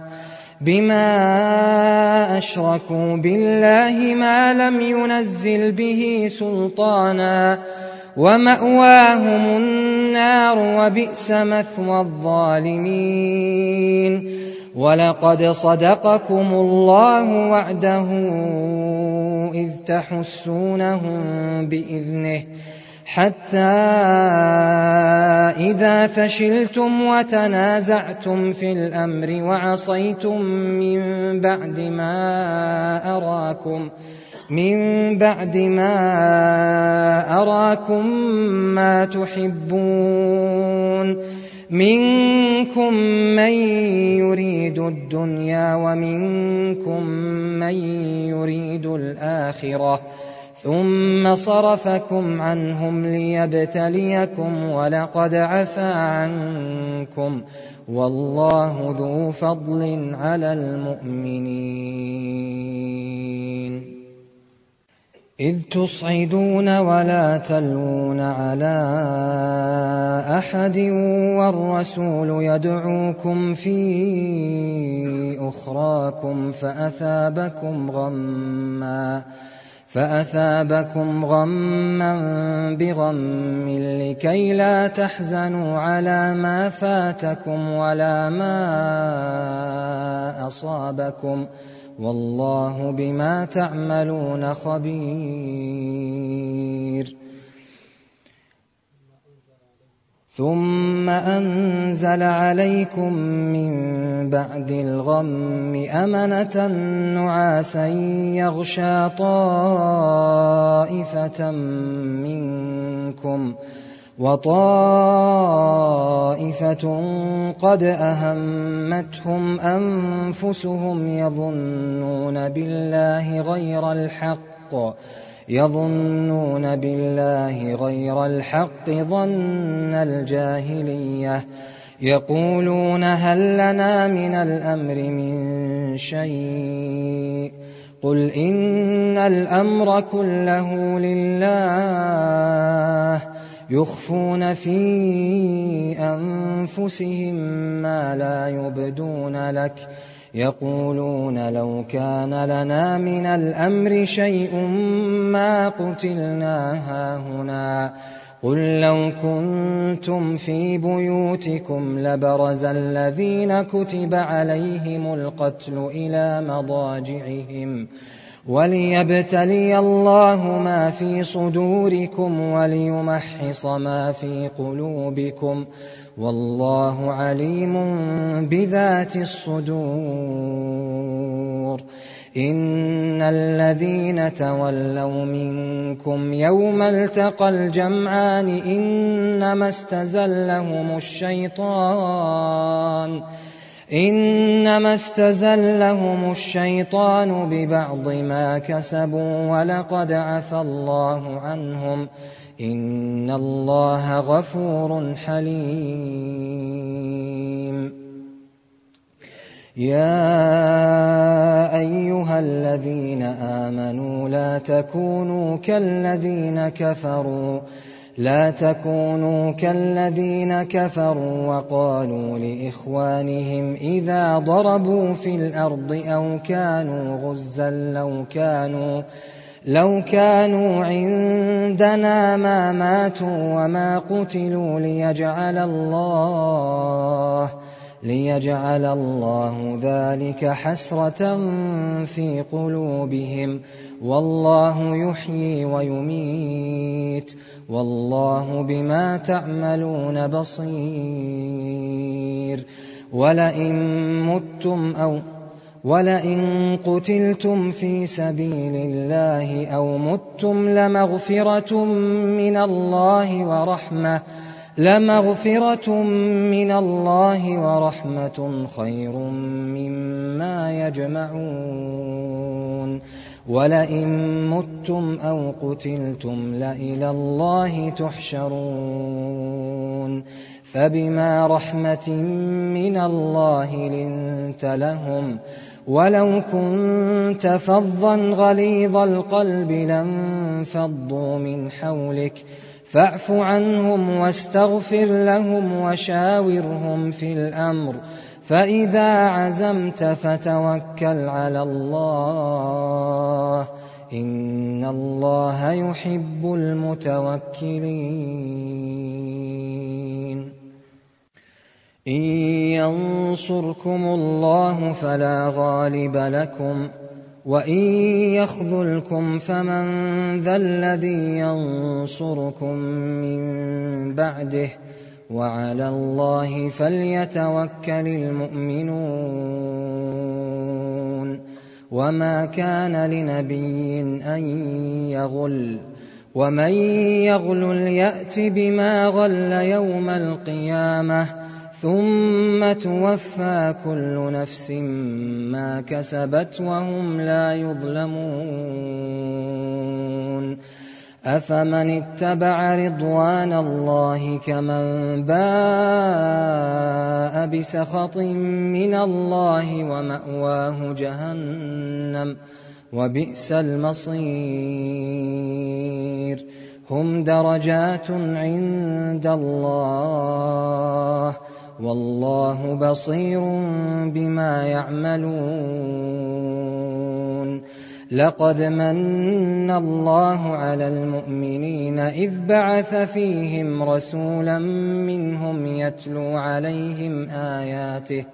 بما أشركوا بالله ما لم ينزل به سلطانا ومأواهم النار وبئس مثوى الظالمين. ولقد صدقكم الله وعده إذ تحسونهم بإذنه حتى إذا فشلتم وتنازعتم في الأمر وعصيتم من بعد ما أراكم من بعد ما أراكم ما تحبون منكم من يريد الدنيا ومنكم من يريد الآخرة ثم صرفكم عنهم ليبتليكم ولقد عفا عنكم والله ذو فضل على المؤمنين. إذ تصعدون ولا تلوون على أحد والرسول يدعوكم في أخراكم فأثابكم غمّا فأثابكم غمّا بغم لكي لا تحزنوا على ما فاتكم ولا ما أصابكم والله بما تعملون خبير. ثم أنزل عليكم من بعد الغم أمنة نعاسا يغشى طائفة منكم وطائفة قد أهمتهم أنفسهم يظنون بالله غير الحق يظنون بالله غير الحق ظن الجاهلية يقولون هل لنا من الأمر من شيء قل إن الأمر كله لله يخفون في أنفسهم ما لا يبدون لك يقولون لو كان لنا من الأمر شيء ما قتلنا هاهنا قل لو كنتم في بيوتكم لبرز الذين كتب عليهم القتل إلى مضاجعهم وليبتلي الله ما في صدوركم وليمحص ما في قلوبكم والله عليم بذات الصدور إن الذين تولوا منكم يوم التقى الجمعان إنما استزلهم الشيطان إنما استزلهم الشيطان ببعض ما كسبوا ولقد عفى الله عنهم إن الله غفور حليم يا أيها الذين آمنوا لا تكونوا كالذين كفروا لا تكونوا كالذين كفروا وقالوا لإخوانهم إذا ضربوا في الأرض أو كانوا غزا لو كانوا لو كانوا عندنا ما ماتوا وما قتلوا ليجعل الله ليجعل الله ذلك حسرة في قلوبهم والله يحيي ويميت والله بما تعملون بصير ولئن متم أو ولئن قتلتم في سبيل الله أو متم لمغفرة من الله ورحمة لمغفرة من الله ورحمة خير مما يجمعون ولئن متم أو قتلتم لإلى الله تحشرون فبما رحمة من الله لنت لهم ولو كنت فظا غليظ القلب لانفضوا من حولك فاعف عنهم واستغفر لهم وشاورهم في الأمر فإذا عزمت فتوكل على الله إن الله يحب المتوكلين إن ينصركم الله فلا غالب لكم وإن يخذلكم فمن ذا الذي ينصركم من بعده وعلى الله فليتوكل المؤمنون وما كان لنبي أن يغل ومن يغل يأت بما غل يوم القيامة ثم توفى كل نفس ما كسبت وهم لا يظلمون أفمن اتبع رضوان الله كمن باء بسخط من الله ومأواه جهنم وبئس المصير هم درجات عند الله والله بصير بما يعملون لقد من الله على المؤمنين إذ بعث فيهم رسولا منهم يتلو عليهم آياته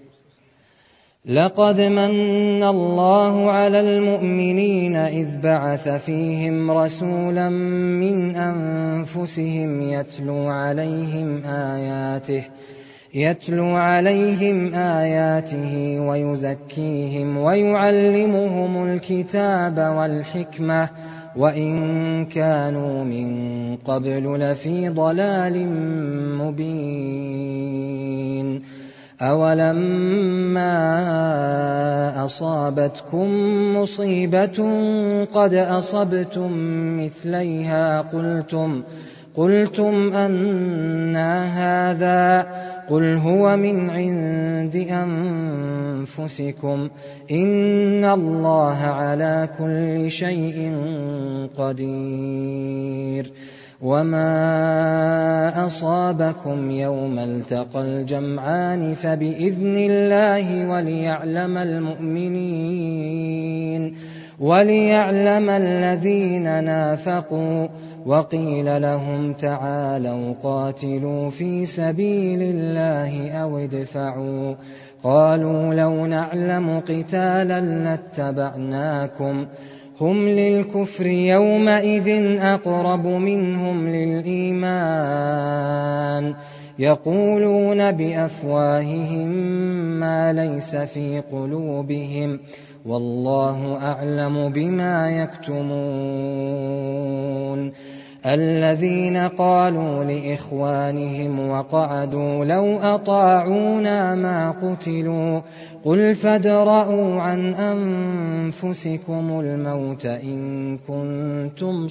لقد من الله على المؤمنين إذ بعث فيهم رسولا من أنفسهم يتلو عليهم آياته يتلو عليهم آياته ويزكيهم ويعلمهم الكتاب والحكمة وإن كانوا من قبل لفي ضلال مبين أولما أصابتكم مصيبة قد أصبتم مثليها قلتم قلتم أنى هذا قل هو من عند أنفسكم إن الله على كل شيء قدير وما أصابكم يوم التقى الجمعان فبإذن الله وليعلم المؤمنين وليعلم الذين نافقوا. وقيل لهم تعالوا قاتلوا في سبيل الله أو ادفعوا. قالوا لو نعلم قتالا لاتبعناكم هم للكفر يومئذ أقرب منهم للإيمان يقولون بأفواههم ما ليس في قلوبهم والله أعلم بما يكتمون. الذين قالوا لإخوانهم وقعدوا لو أطاعونا ما قتلوا قل فادرءوا عن أنفسكم الموت إن كنتم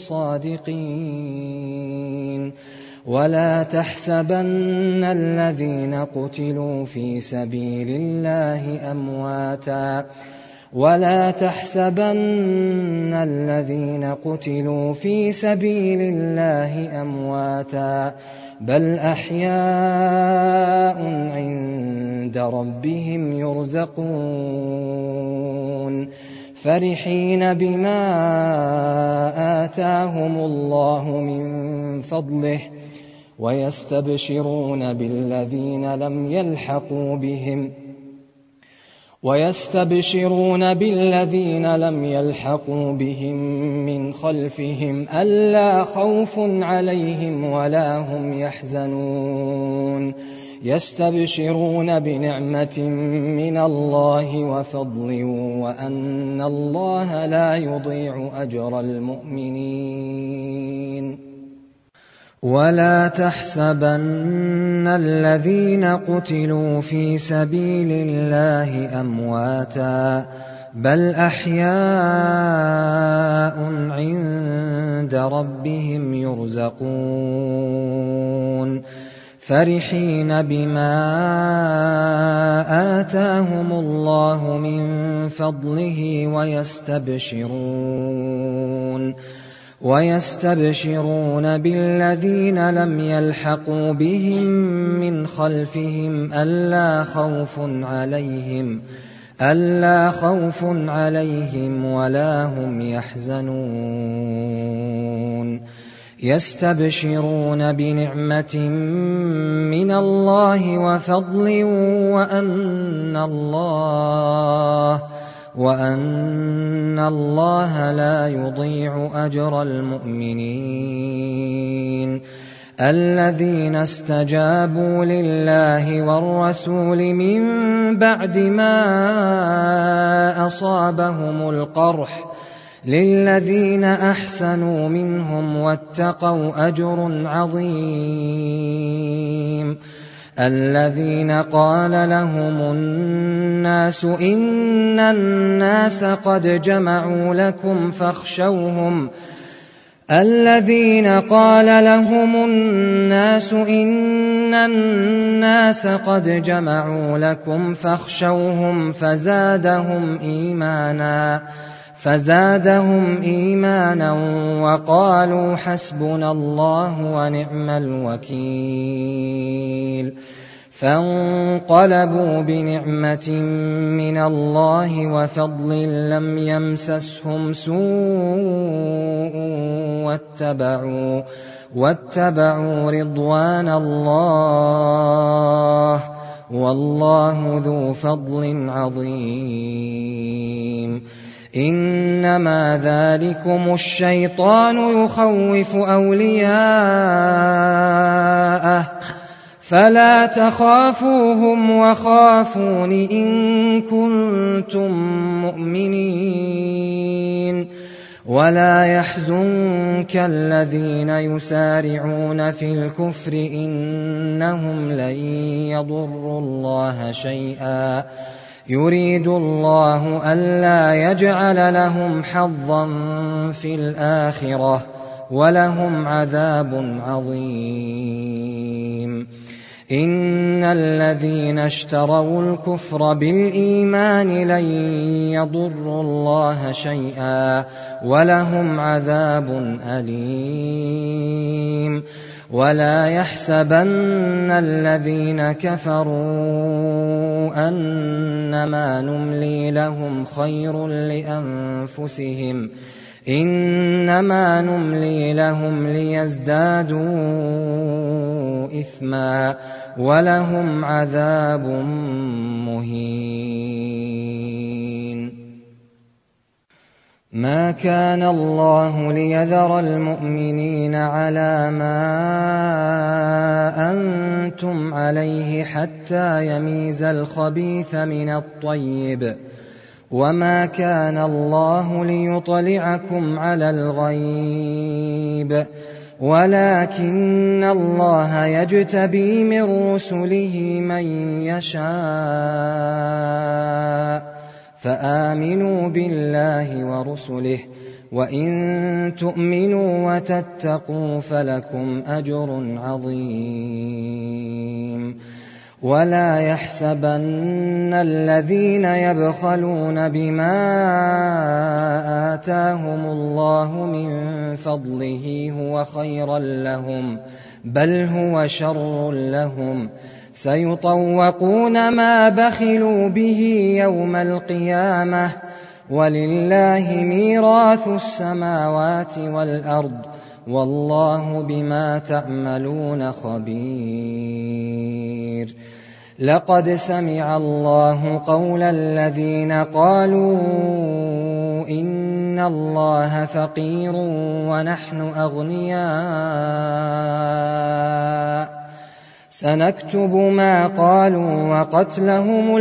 صادقين. ولا تحسبن الذين قتلوا في سبيل الله أمواتا ولا تحسبن الذين قتلوا في سبيل الله أمواتا بل أحياء عند ربهم يرزقون فرحين بما آتاهم الله من فضله ويستبشرون بالذين لم يلحقوا بهم ويستبشرون بالذين لم يلحقوا بهم من خلفهم ألا خوف عليهم ولا هم يحزنون يستبشرون بنعمة من الله وفضل وأن الله لا يضيع أجر المؤمنين. ولا تحسبن الذين قتلوا في سبيل الله أمواتا بل أحياء عند ربهم يرزقون فرحين بما آتاهم الله من فضله ويستبشرون ويستبشرون بالذين لم يلحقوا بهم من خلفهم ألا خوف عليهم ألا خوف عليهم ولا هم يحزنون يستبشرون بنعمة من الله وفضل وأن الله وأن الله لا يضيع أجر المؤمنين. الذين استجابوا لله والرسول من بعد ما أصابهم القرح للذين أحسنوا منهم واتقوا أجر عظيم. الذين قال لهم الناس إن الناس قد جمعوا لكم فاخشوهم الذين قال لهم الناس إن الناس قد جمعوا لكم فاخشوهم فزادهم إيمانا فزادهم إيمانا وقالوا حسبنا الله ونعم الوكيل. فانقلبوا بنعمة من الله وفضل لم يمسسهم سوء واتبعوا, واتبعوا رضوان الله والله ذو فضل عظيم. إنما ذلكم الشيطان يخوف أولياءه فلا تخافوهم وخافون إن كنتم مؤمنين. ولا يحزنك الذين يسارعون في الكفر إنهم لن يضروا الله شيئا يريد الله ألا يجعل لهم حظا في الآخرة ولهم عذاب عظيم. إن الذين اشتروا الكفر بالإيمان لن يضروا الله شيئا ولهم عذاب أليم. ولا يحسبن الذين كفروا أنما نملي لهم خير لأنفسهم إنما نملي لهم ليزدادوا إثما ولهم عذاب مهين. ما كان الله ليذر المؤمنين على ما أنتم عليه حتى يميز الخبيث من الطيب، وما كان الله ليطلعكم على الغيب، ولكن الله يجتبي من رسله من يشاء، فآمنوا بالله ورسله، وإن تؤمنوا وتتقوا فلكم أجر عظيم. ولا يحسبن الذين يبخلون بما آتاهم الله من فضله هو خيرا لهم، بل هو شر لهم، سيطوقون ما بخلوا به يوم القيامة، ولله ميراث السماوات والأرض، والله بما تعملون خبير. لقد سمع الله قول الذين قالوا إن الله فقير ونحن أغنياء، سنكتب ما قالوا وقتلهم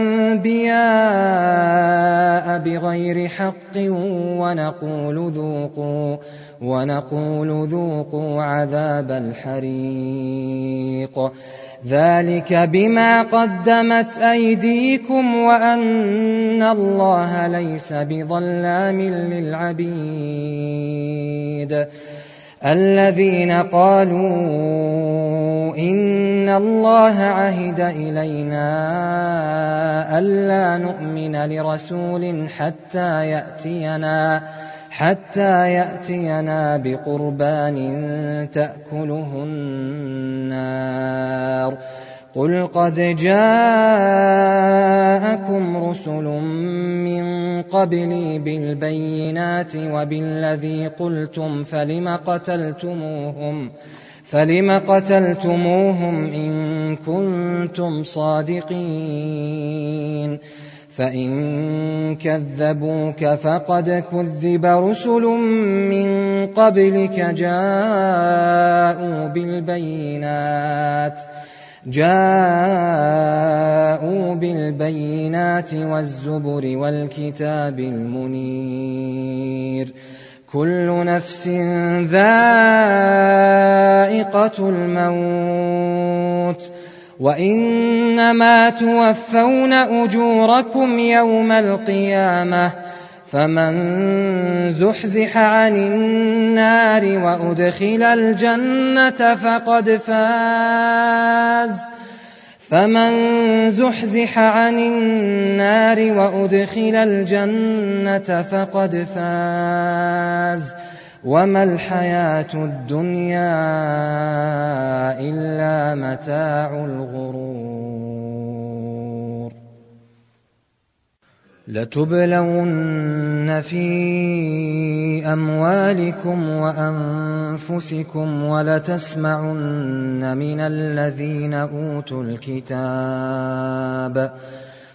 الأنبياء بغير حق ونقول ذوقوا ونقول ذوقوا عذاب الحريق، ذلك بما قدمت أيديكم وأن الله ليس بظلام للعبيد. الذين قالوا إن الله عهد إلينا ألا نؤمن لرسول حتى يأتينا حتى يأتينا بقربان تأكله النار، قل قد جاءكم رسل من قبلي بالبينات وبالذي قلتم فلم قتلتموهم فلم قتلتموهم إن كنتم صادقين، فإن كذبوك فقد كذب رسل من قبلك جاءوا بالبينات جاءوا بالبينات والزبر والكتاب المنير، كل نفس ذائقة الموت، وإنما توفون أجوركم يوم القيامة، فمن زحزح عن النار وأدخل الجنة فقد فاز فمن زحزح عن النار وأدخل الجنة فقد فاز وما الحياة الدنيا إلا متاع الغرور. لتبلون في أموالكم وأنفسكم ولتسمعن من الذين أوتوا الكتاب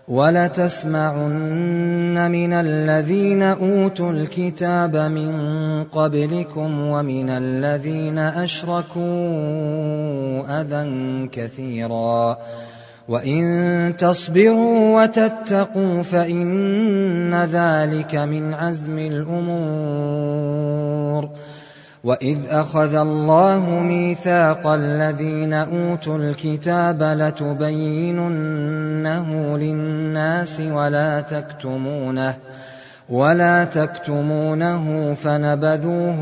ولتسمعن من الذين أوتوا الكتاب من قبلكم ومن الذين أشركوا أذى كثيرا، وإن تصبروا وتتقوا فإن ذلك من عزم الأمور. وإذ أخذ الله ميثاق الذين أوتوا الكتاب لتبيننه للناس ولا تكتمونه ولا تكتمونه فنبذوه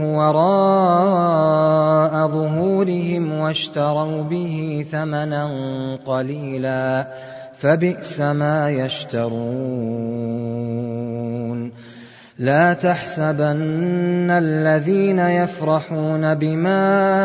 وراء ظهورهم واشتروا به ثمنا قليلا فبئس ما يشترون لا تحسبن الذين يفرحون بما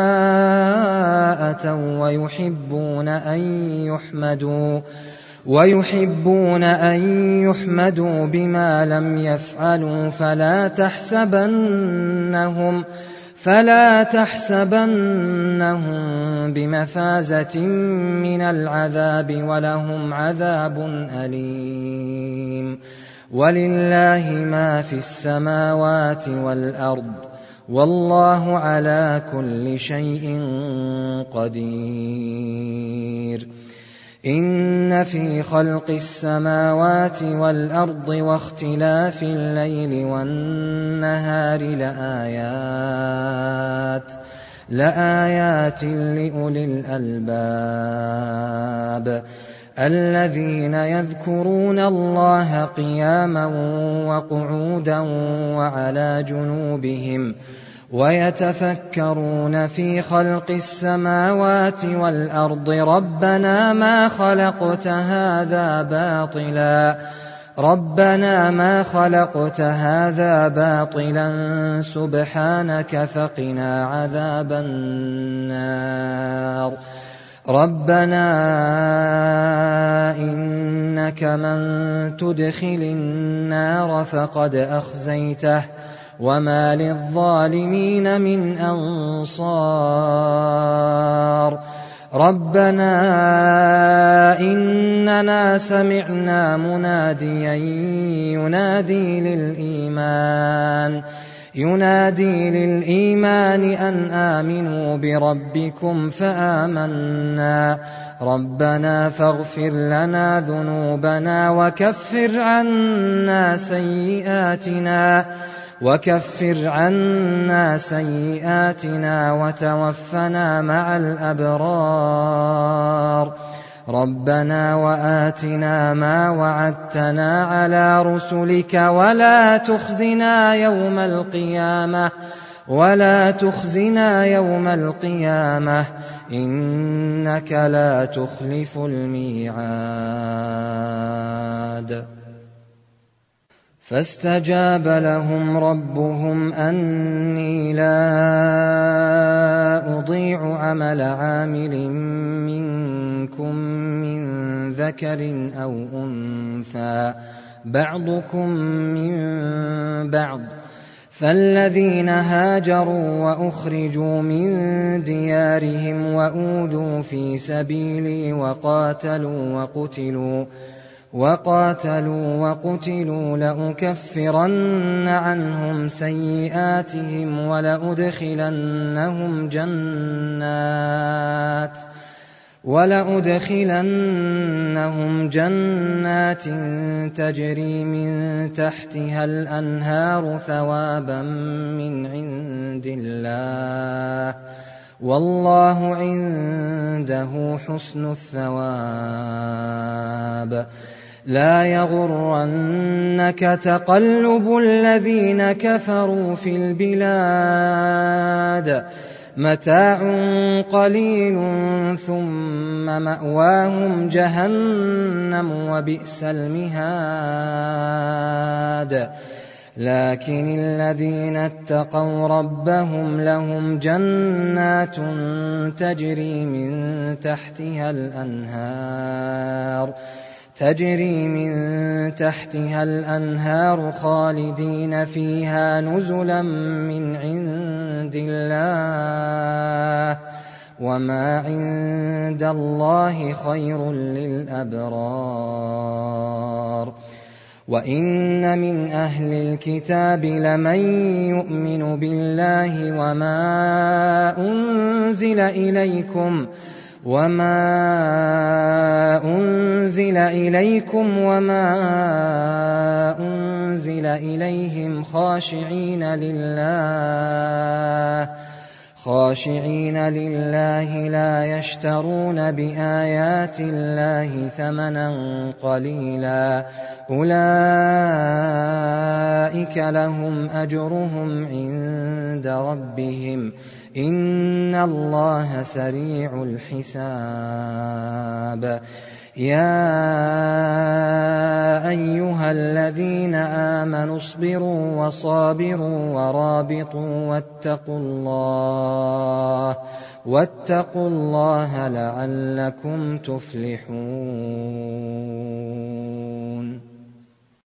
أتوا ويحبون أن يحمدوا ويحبون أن يحمدوا بما لم يفعلوا فلا تحسبنهم فلا تحسبنهم بمفازة من العذاب ولهم عذاب أليم ولله ما في السماوات والأرض والله على كل شيء قدير إن في خلق السماوات والأرض واختلاف الليل والنهار لآيات لآيات لأولي الألباب الذين يذكرون الله قياما وقعودا وعلى جنوبهم ويتفكرون في خلق السماوات والأرض ربنا ما خلقت هذا باطلا ربنا ما خلقت هذا باطلا سبحانك فقنا عذاب النار ربنا إنك من تدخل النار فقد أخزيته وما للظالمين من أنصار ربنا إننا سمعنا مناديا ينادي للإيمان ينادي للإيمان أن آمنوا بربكم فآمنا ربنا فاغفر لنا ذنوبنا وكفر عنا سيئاتنا وكفر عنا سيئاتنا وتوفنا مع الأبرار ربنا وآتنا ما وعدتنا على رسلك ولا تخزنا يوم القيامة ولا تخزنا يوم القيامة إنك لا تخلف الميعاد فاستجاب لهم ربهم أني لا أضيع عمل عامل منكم من ذكر أو أنثى بعضكم من بعض فالذين هاجروا وأخرجوا من ديارهم وأوذوا في سبيلي وقاتلوا وقتلوا وقاتلوا وقتلوا لأكفرن عنهم سيئاتهم ولأدخلنهم جنات ولأدخلنهم جنات تجري من تحتها الأنهار ثوابا من عند الله والله عنده حسن الثواب لا يغرنك تقلب الذين كفروا في البلاد متاع قليل ثم مأواهم جهنم وبئس المهاد لكن الذين اتقوا ربهم لهم جنات تجري من تحتها الأنهار تجري من تحتها الأنهار خالدين فيها نزلا من عند الله وما عند الله خير للأبرار وإن من أهل الكتاب لمن يؤمن بالله وما أنزل إليكم وما أنزل إليكم وما أنزل إليهم خاشعين لله خاشعين لله لا يشترون بآيات الله ثمنا قليلا أولئك لهم أجرهم عند ربهم إن الله سريع الحساب يا أيها الذين آمنوا اصبروا وصابروا ورابطوا واتقوا الله واتقوا الله لعلكم تفلحون